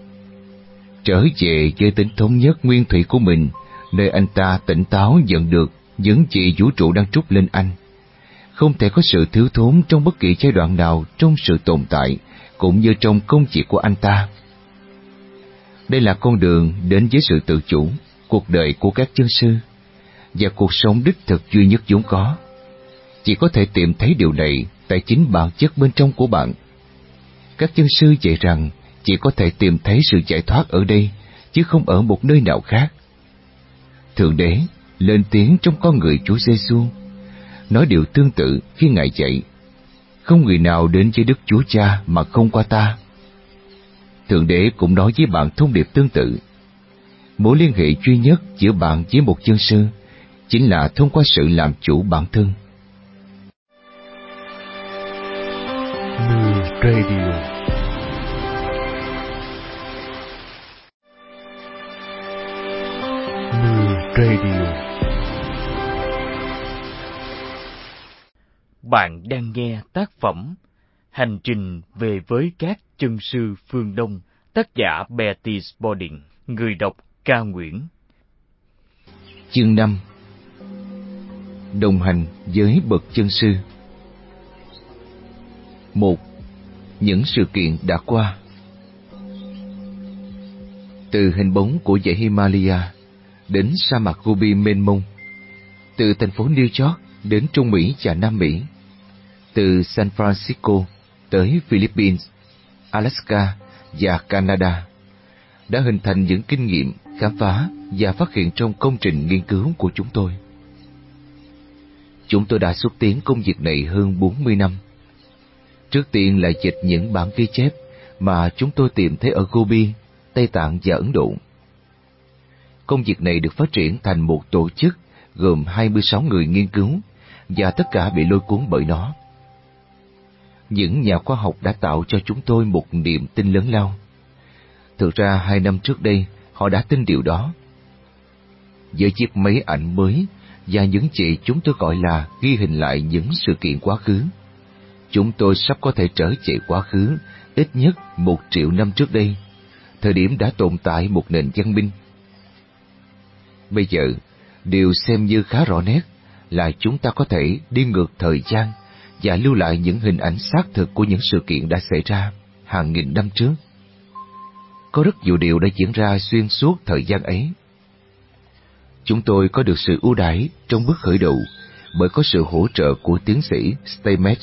Trở về với tính thống nhất nguyên thủy của mình, nơi anh ta tỉnh táo nhận được những gì vũ trụ đang trút lên anh. Không thể có sự thiếu thốn trong bất kỳ giai đoạn nào trong sự tồn tại, cũng như trong công việc của anh ta. Đây là con đường đến với sự tự chủ, cuộc đời của các chân sư, và cuộc sống đích thực duy nhất vốn có. Chỉ có thể tìm thấy điều này tại chính bản chất bên trong của bạn. Các chân sư dạy rằng chỉ có thể tìm thấy sự giải thoát ở đây, chứ không ở một nơi nào khác. Thượng Đế lên tiếng trong con người Chúa Giêsu, nói điều tương tự khi Ngài dạy: không người nào đến với Đức Chúa Cha mà không qua ta. Thượng Đế cũng nói với bạn thông điệp tương tự. Mối liên hệ duy nhất giữa bạn với một chân sư chính là thông qua sự làm chủ bản thân. Mưa Radio. Mưa Radio. Bạn đang nghe tác phẩm Hành trình về với các chân sư phương Đông, tác giả Betty Spalding, người đọc Cao Nguyễn. Chương năm. Đồng hành với bậc chân sư. Một. Những sự kiện đã qua. Từ hình bóng của dãy Himalaya đến sa mạc Gobi mênh mông, từ thành phố New York đến Trung Mỹ và Nam Mỹ, từ San Francisco tới Philippines, Alaska và Canada, đã hình thành những kinh nghiệm, khám phá và phát hiện trong công trình nghiên cứu của chúng tôi. Chúng tôi đã xúc tiến công việc này hơn bốn mươi năm. Trước tiên là dịch những bản ghi chép mà chúng tôi tìm thấy ở Gobi, Tây Tạng và Ấn Độ. Công việc này được phát triển thành một tổ chức gồm hai mươi sáu người nghiên cứu, và tất cả bị lôi cuốn bởi nó. Những nhà khoa học đã tạo cho chúng tôi một niềm tin lớn lao. Thực ra hai năm trước đây, họ đã tin điều đó. Với chiếc máy ảnh mới và những gì chúng tôi gọi là ghi hình lại những sự kiện quá khứ, chúng tôi sắp có thể trở về quá khứ ít nhất một triệu năm trước đây, thời điểm đã tồn tại một nền văn minh. Bây giờ, điều xem như khá rõ nét là chúng ta có thể đi ngược thời gian và lưu lại những hình ảnh xác thực của những sự kiện đã xảy ra hàng nghìn năm trước. Có rất nhiều điều đã diễn ra xuyên suốt thời gian ấy. Chúng tôi có được sự ưu đãi trong bước khởi đầu bởi có sự hỗ trợ của tiến sĩ Steinmetz.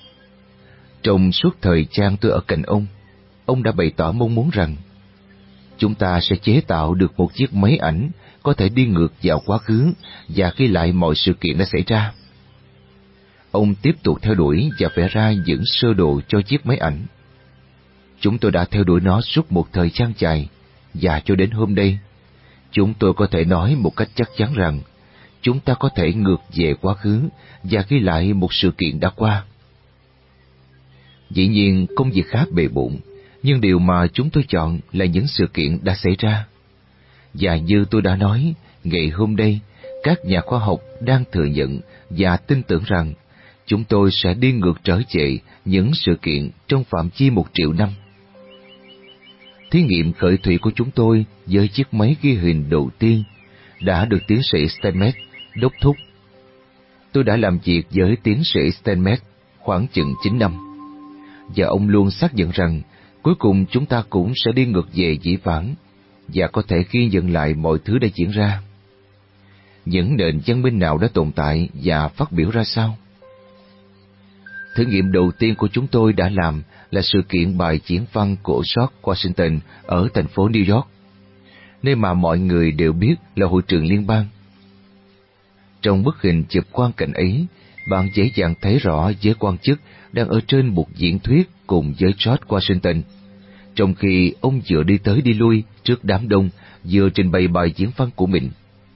Trong suốt thời gian tôi ở cạnh ông, ông đã bày tỏ mong muốn rằng chúng ta sẽ chế tạo được một chiếc máy ảnh có thể đi ngược vào quá khứ và ghi lại mọi sự kiện đã xảy ra. Ông tiếp tục theo đuổi và vẽ ra những sơ đồ cho chiếc máy ảnh. Chúng tôi đã theo đuổi nó suốt một thời gian dài, và cho đến hôm nay, chúng tôi có thể nói một cách chắc chắn rằng chúng ta có thể ngược về quá khứ và ghi lại một sự kiện đã qua. Dĩ nhiên công việc khá bề bộn, nhưng điều mà chúng tôi chọn là những sự kiện đã xảy ra. Và như tôi đã nói, ngày hôm nay, các nhà khoa học đang thừa nhận và tin tưởng rằng chúng tôi sẽ đi ngược trở về những sự kiện trong phạm vi một triệu năm. Thí nghiệm khởi thủy của chúng tôi với chiếc máy ghi hình đầu tiên đã được tiến sĩ Steinmetz đốc thúc. Tôi đã làm việc với tiến sĩ Steinmetz khoảng chừng chín năm, và ông luôn xác nhận rằng cuối cùng chúng ta cũng sẽ đi ngược về dĩ vãng và có thể ghi nhận lại mọi thứ đã diễn ra. Những nền văn minh nào đã tồn tại và phát biểu ra sao? Thử nghiệm đầu tiên của chúng tôi đã làm là sự kiện bài diễn văn của George Washington ở thành phố New York, nơi mà mọi người đều biết là hội trường liên bang. Trong bức hình chụp quang cảnh ấy, bạn dễ dàng thấy rõ giới quan chức đang ở trên một diễn thuyết cùng với George Washington, trong khi ông vừa đi tới đi lui trước đám đông vừa trình bày bài diễn văn của mình.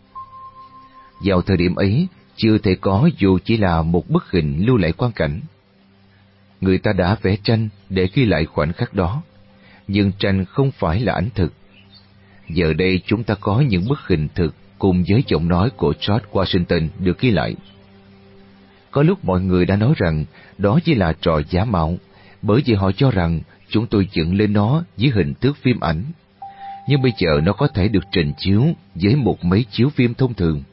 Vào thời điểm ấy, chưa thể có dù chỉ là một bức hình lưu lại quang cảnh. Người ta đã vẽ tranh để ghi lại khoảnh khắc đó, nhưng tranh không phải là ảnh thực. Giờ đây chúng ta có những bức hình thực cùng với giọng nói của George Washington được ghi lại. Có lúc mọi người đã nói rằng đó chỉ là trò giả mạo, bởi vì họ cho rằng chúng tôi dựng lên nó dưới hình thức phim ảnh. Nhưng bây giờ nó có thể được trình chiếu với một máy chiếu phim thông thường.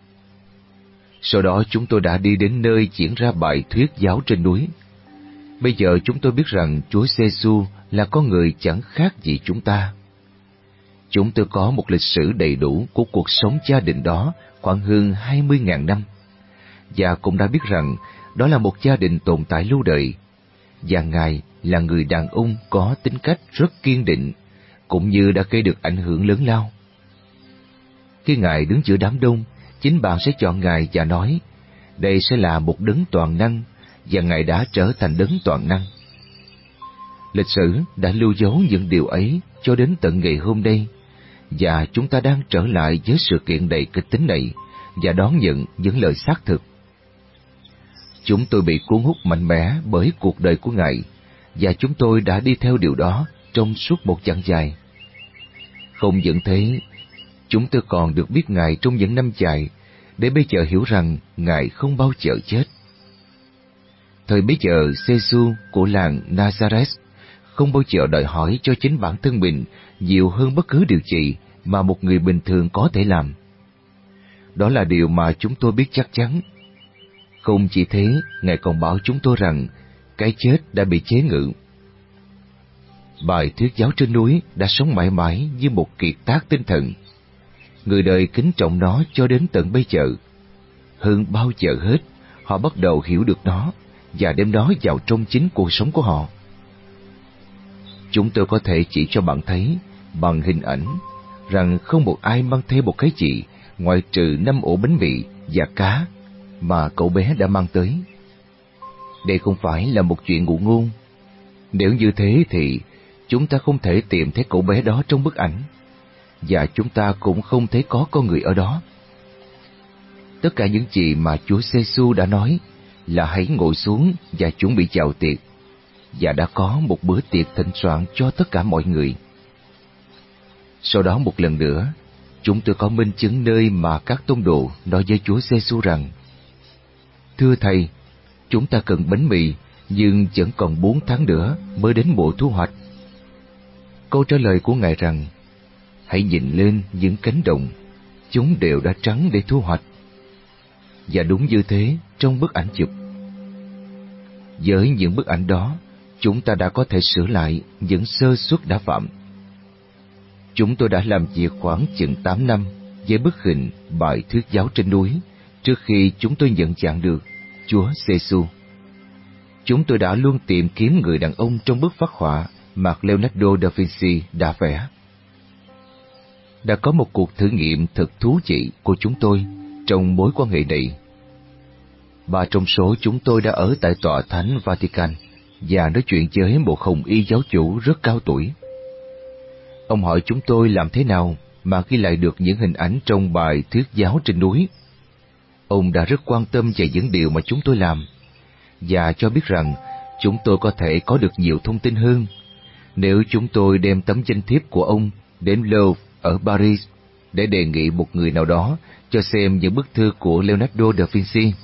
Sau đó chúng tôi đã đi đến nơi diễn ra bài thuyết giáo trên núi. Bây giờ chúng tôi biết rằng Chúa Giê-xu là con người chẳng khác gì chúng ta. Chúng tôi có một lịch sử đầy đủ của cuộc sống gia đình đó khoảng hơn hai mươi nghìn năm, và cũng đã biết rằng đó là một gia đình tồn tại lâu đời, và Ngài là người đàn ông có tính cách rất kiên định, cũng như đã gây được ảnh hưởng lớn lao. Khi Ngài đứng giữa đám đông, chính bạn sẽ chọn Ngài và nói, đây sẽ là một đấng toàn năng, và Ngài đã trở thành đấng toàn năng. Lịch sử đã lưu dấu những điều ấy cho đến tận ngày hôm nay, và chúng ta đang trở lại với sự kiện đầy kịch tính này và đón nhận những lời xác thực. Chúng tôi bị cuốn hút mạnh mẽ bởi cuộc đời của Ngài, và chúng tôi đã đi theo điều đó trong suốt một chặng dài. Không những thế, chúng tôi còn được biết Ngài trong những năm dài, để bây giờ hiểu rằng Ngài không bao giờ chết. Thời bấy giờ, Giê-xu của làng Nazareth không bao giờ đòi hỏi cho chính bản thân mình nhiều hơn bất cứ điều gì mà một người bình thường có thể làm. Đó là điều mà chúng tôi biết chắc chắn. Không chỉ thế, Ngài còn bảo chúng tôi rằng cái chết đã bị chế ngự. Bài thuyết giáo trên núi đã sống mãi mãi như một kiệt tác tinh thần. Người đời kính trọng nó cho đến tận bây giờ. Hơn bao giờ hết, họ bắt đầu hiểu được nó và đem nó vào trong chính cuộc sống của họ. Chúng tôi có thể chỉ cho bạn thấy bằng hình ảnh rằng không một ai mang theo một cái gì ngoại trừ năm ổ bánh mì và cá mà cậu bé đã mang tới. Đây không phải là một chuyện ngụ ngôn. Nếu như thế thì chúng ta không thể tìm thấy cậu bé đó trong bức ảnh, và chúng ta cũng không thấy có con người ở đó. Tất cả những gì mà Chúa Giê-xu đã nói là hãy ngồi xuống và chuẩn bị chào tiệc, và đã có một bữa tiệc thịnh soạn cho tất cả mọi người. Sau đó một lần nữa, chúng tôi có minh chứng nơi mà các tông đồ nói với Chúa Giê-xu rằng: Thưa Thầy, chúng ta cần bánh mì, nhưng vẫn còn bốn tháng nữa mới đến mùa thu hoạch. Câu trả lời của Ngài rằng: Hãy nhìn lên những cánh đồng, chúng đều đã trắng để thu hoạch. Và đúng như thế trong bức ảnh chụp. Với những bức ảnh đó, chúng ta đã có thể sửa lại những sơ suất đã phạm. Chúng tôi đã làm việc khoảng chừng tám năm với bức hình bài thuyết giáo trên núi trước khi chúng tôi nhận dạng được Chúa Giê-xu. Chúng tôi đã luôn tìm kiếm người đàn ông trong bức phác họa mà Leonardo da Vinci đã vẽ. Đã có một cuộc thử nghiệm thật thú vị của chúng tôi trong mối quan hệ này. Ba trong số chúng tôi đã ở tại tòa thánh Vatican và nói chuyện với một hồng y giáo chủ rất cao tuổi. Ông hỏi chúng tôi làm thế nào mà ghi lại được những hình ảnh trong bài thuyết giáo trên núi. Ông đã rất quan tâm về những điều mà chúng tôi làm, và cho biết rằng chúng tôi có thể có được nhiều thông tin hơn nếu chúng tôi đem tấm danh thiếp của ông đến Louvre ở Paris để đề nghị một người nào đó cho xem những bức thư của Leonardo da Vinci.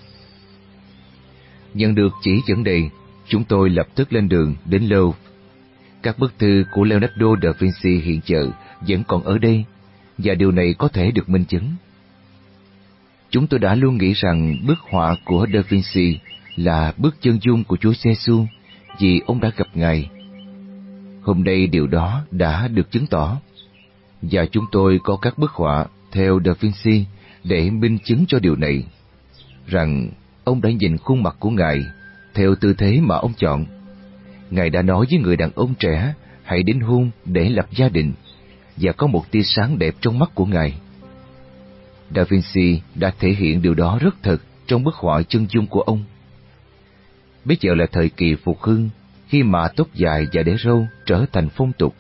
Nhận được chỉ dẫn này, chúng tôi lập tức lên đường đến Louvre. Các bức thư của Leonardo da Vinci hiện giờ vẫn còn ở đây, và điều này có thể được minh chứng. Chúng tôi đã luôn nghĩ rằng bức họa của Da Vinci là bức chân dung của Chúa Giêsu vì ông đã gặp Ngài. Hôm nay điều đó đã được chứng tỏ, và chúng tôi có các bức họa theo Da Vinci để minh chứng cho điều này, rằng ông đã nhìn khuôn mặt của Ngài theo tư thế mà ông chọn. Ngài đã nói với người đàn ông trẻ hãy đính hôn để lập gia đình, và có một tia sáng đẹp trong mắt của Ngài. Da Vinci đã thể hiện điều đó rất thật trong bức họa chân dung của ông. Bây giờ là thời kỳ phục hưng, khi mà tóc dài và để râu trở thành phong tục.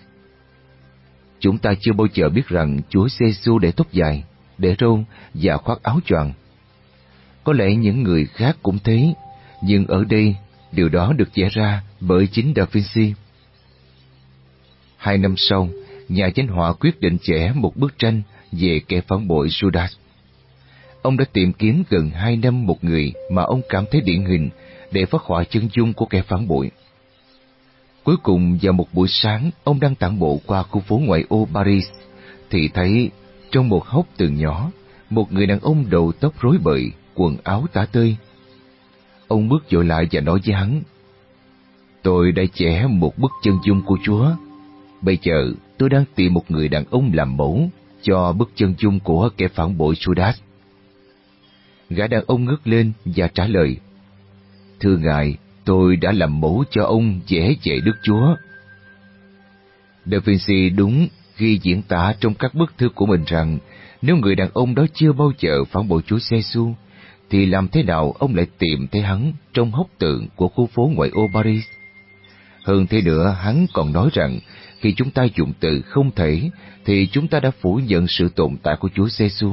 Chúng ta chưa bao giờ biết rằng Chúa Giêsu để tóc dài, để râu và khoác áo choàng. Có lẽ những người khác cũng thế, nhưng ở đây điều đó được vẽ ra bởi chính Da Vinci. Hai năm sau, nhà danh họa quyết định vẽ một bức tranh về kẻ phản bội Judas. Ông đã tìm kiếm gần hai năm một người mà ông cảm thấy điển hình để phát họa chân dung của kẻ phản bội. Cuối cùng vào một buổi sáng, ông đang tản bộ qua khu phố ngoại ô Paris, thì thấy trong một hốc tường nhỏ, một người đàn ông đầu tóc rối bời, quần áo tả tơi. Ông bước vội lại và nói với hắn: "Tôi đã vẽ một bức chân dung của Chúa. Bây giờ tôi đang tìm một người đàn ông làm mẫu cho bức chân dung của kẻ phản bội Judas." Gã đàn ông ngước lên và trả lời: "Thưa ngài, tôi đã làm mẫu cho ông vẽ về Đức Chúa." Da Vinci đúng khi diễn tả trong các bức thư của mình rằng nếu người đàn ông đó chưa bao giờ phản bội Chúa Giêsu, thì làm thế nào ông lại tìm thấy hắn trong hốc tượng của khu phố ngoại ô Paris? Hơn thế nữa, hắn còn nói rằng khi chúng ta dùng từ không thể, thì chúng ta đã phủ nhận sự tồn tại của Chúa Giêsu.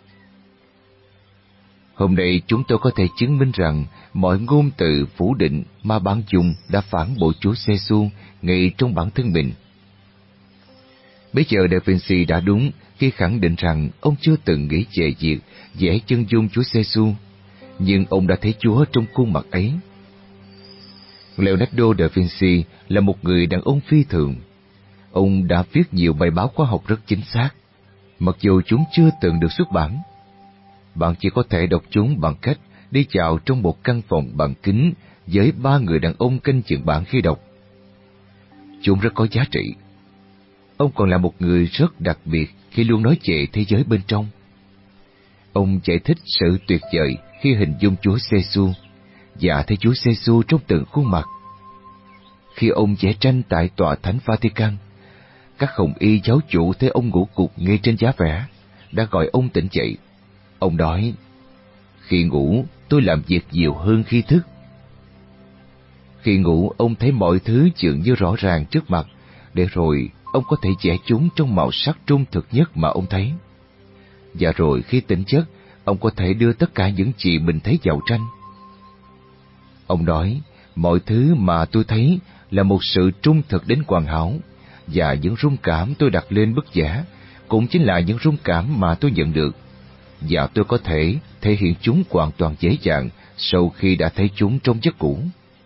Hôm nay chúng tôi có thể chứng minh rằng mọi ngôn từ phủ định mà bạn dùng đã phản bội Chúa Giêsu ngay trong bản thân mình. Bây giờ Da Vinci đã đúng khi khẳng định rằng ông chưa từng nghĩ về việc vẽ chân dung Chúa Giêsu, nhưng ông đã thấy Chúa trong khuôn mặt ấy. Leonardo da Vinci là một người đàn ông phi thường. Ông đã viết nhiều bài báo khoa học rất chính xác, mặc dù chúng chưa từng được xuất bản. Bạn chỉ có thể đọc chúng bằng cách đi vào trong một căn phòng bằng kính với ba người đàn ông canh chừng bạn khi đọc. Chúng rất có giá trị. Ông còn là một người rất đặc biệt khi luôn nói về thế giới bên trong. Ông giải thích sự tuyệt vời khi hình dung Chúa Giêsu và thấy Chúa Giêsu trong từng khuôn mặt. Khi ông vẽ tranh tại tòa thánh Vatican, các hồng y giáo chủ thấy ông ngủ gục ngay trên giá vẽ, đã gọi ông tỉnh dậy. Ông nói: "Khi ngủ, tôi làm việc nhiều hơn khi thức." Khi ngủ, ông thấy mọi thứ dường như rõ ràng trước mặt, để rồi ông có thể vẽ chúng trong màu sắc trung thực nhất mà ông thấy. Và rồi khi tỉnh giấc, ông có thể đưa tất cả những gì mình thấy vào tranh. Ông nói: "Mọi thứ mà tôi thấy là một sự trung thực đến hoàn hảo, và những rung cảm tôi đặt lên bức vẽ cũng chính là những rung cảm mà tôi nhận được, và tôi có thể thể hiện chúng hoàn toàn dễ dàng sau khi đã thấy chúng trong giấc ngủ."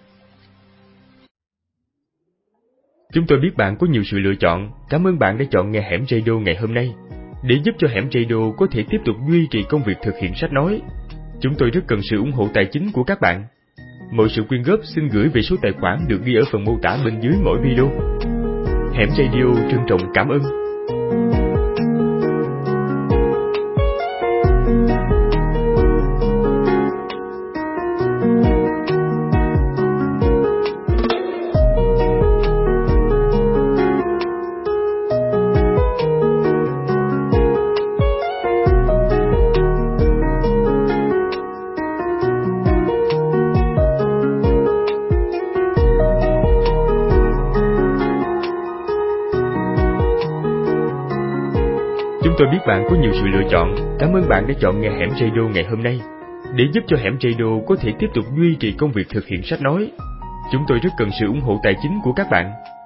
Chúng tôi biết bạn có nhiều sự lựa chọn. Cảm ơn bạn đã chọn nghe Hẻm Radio ngày hôm nay. Để giúp cho Hẻm Radio có thể tiếp tục duy trì công việc thực hiện sách nói, chúng tôi rất cần sự ủng hộ tài chính của các bạn. Mọi sự quyên góp xin gửi về số tài khoản được ghi ở phần mô tả bên dưới mỗi video. Hẻm Radio trân trọng cảm ơn. Chúng tôi biết bạn có nhiều sự lựa chọn. Cảm ơn bạn đã chọn nghe Hẻm Radio ngày hôm nay. Để giúp cho Hẻm Radio có thể tiếp tục duy trì công việc thực hiện sách nói, chúng tôi rất cần sự ủng hộ tài chính của các bạn.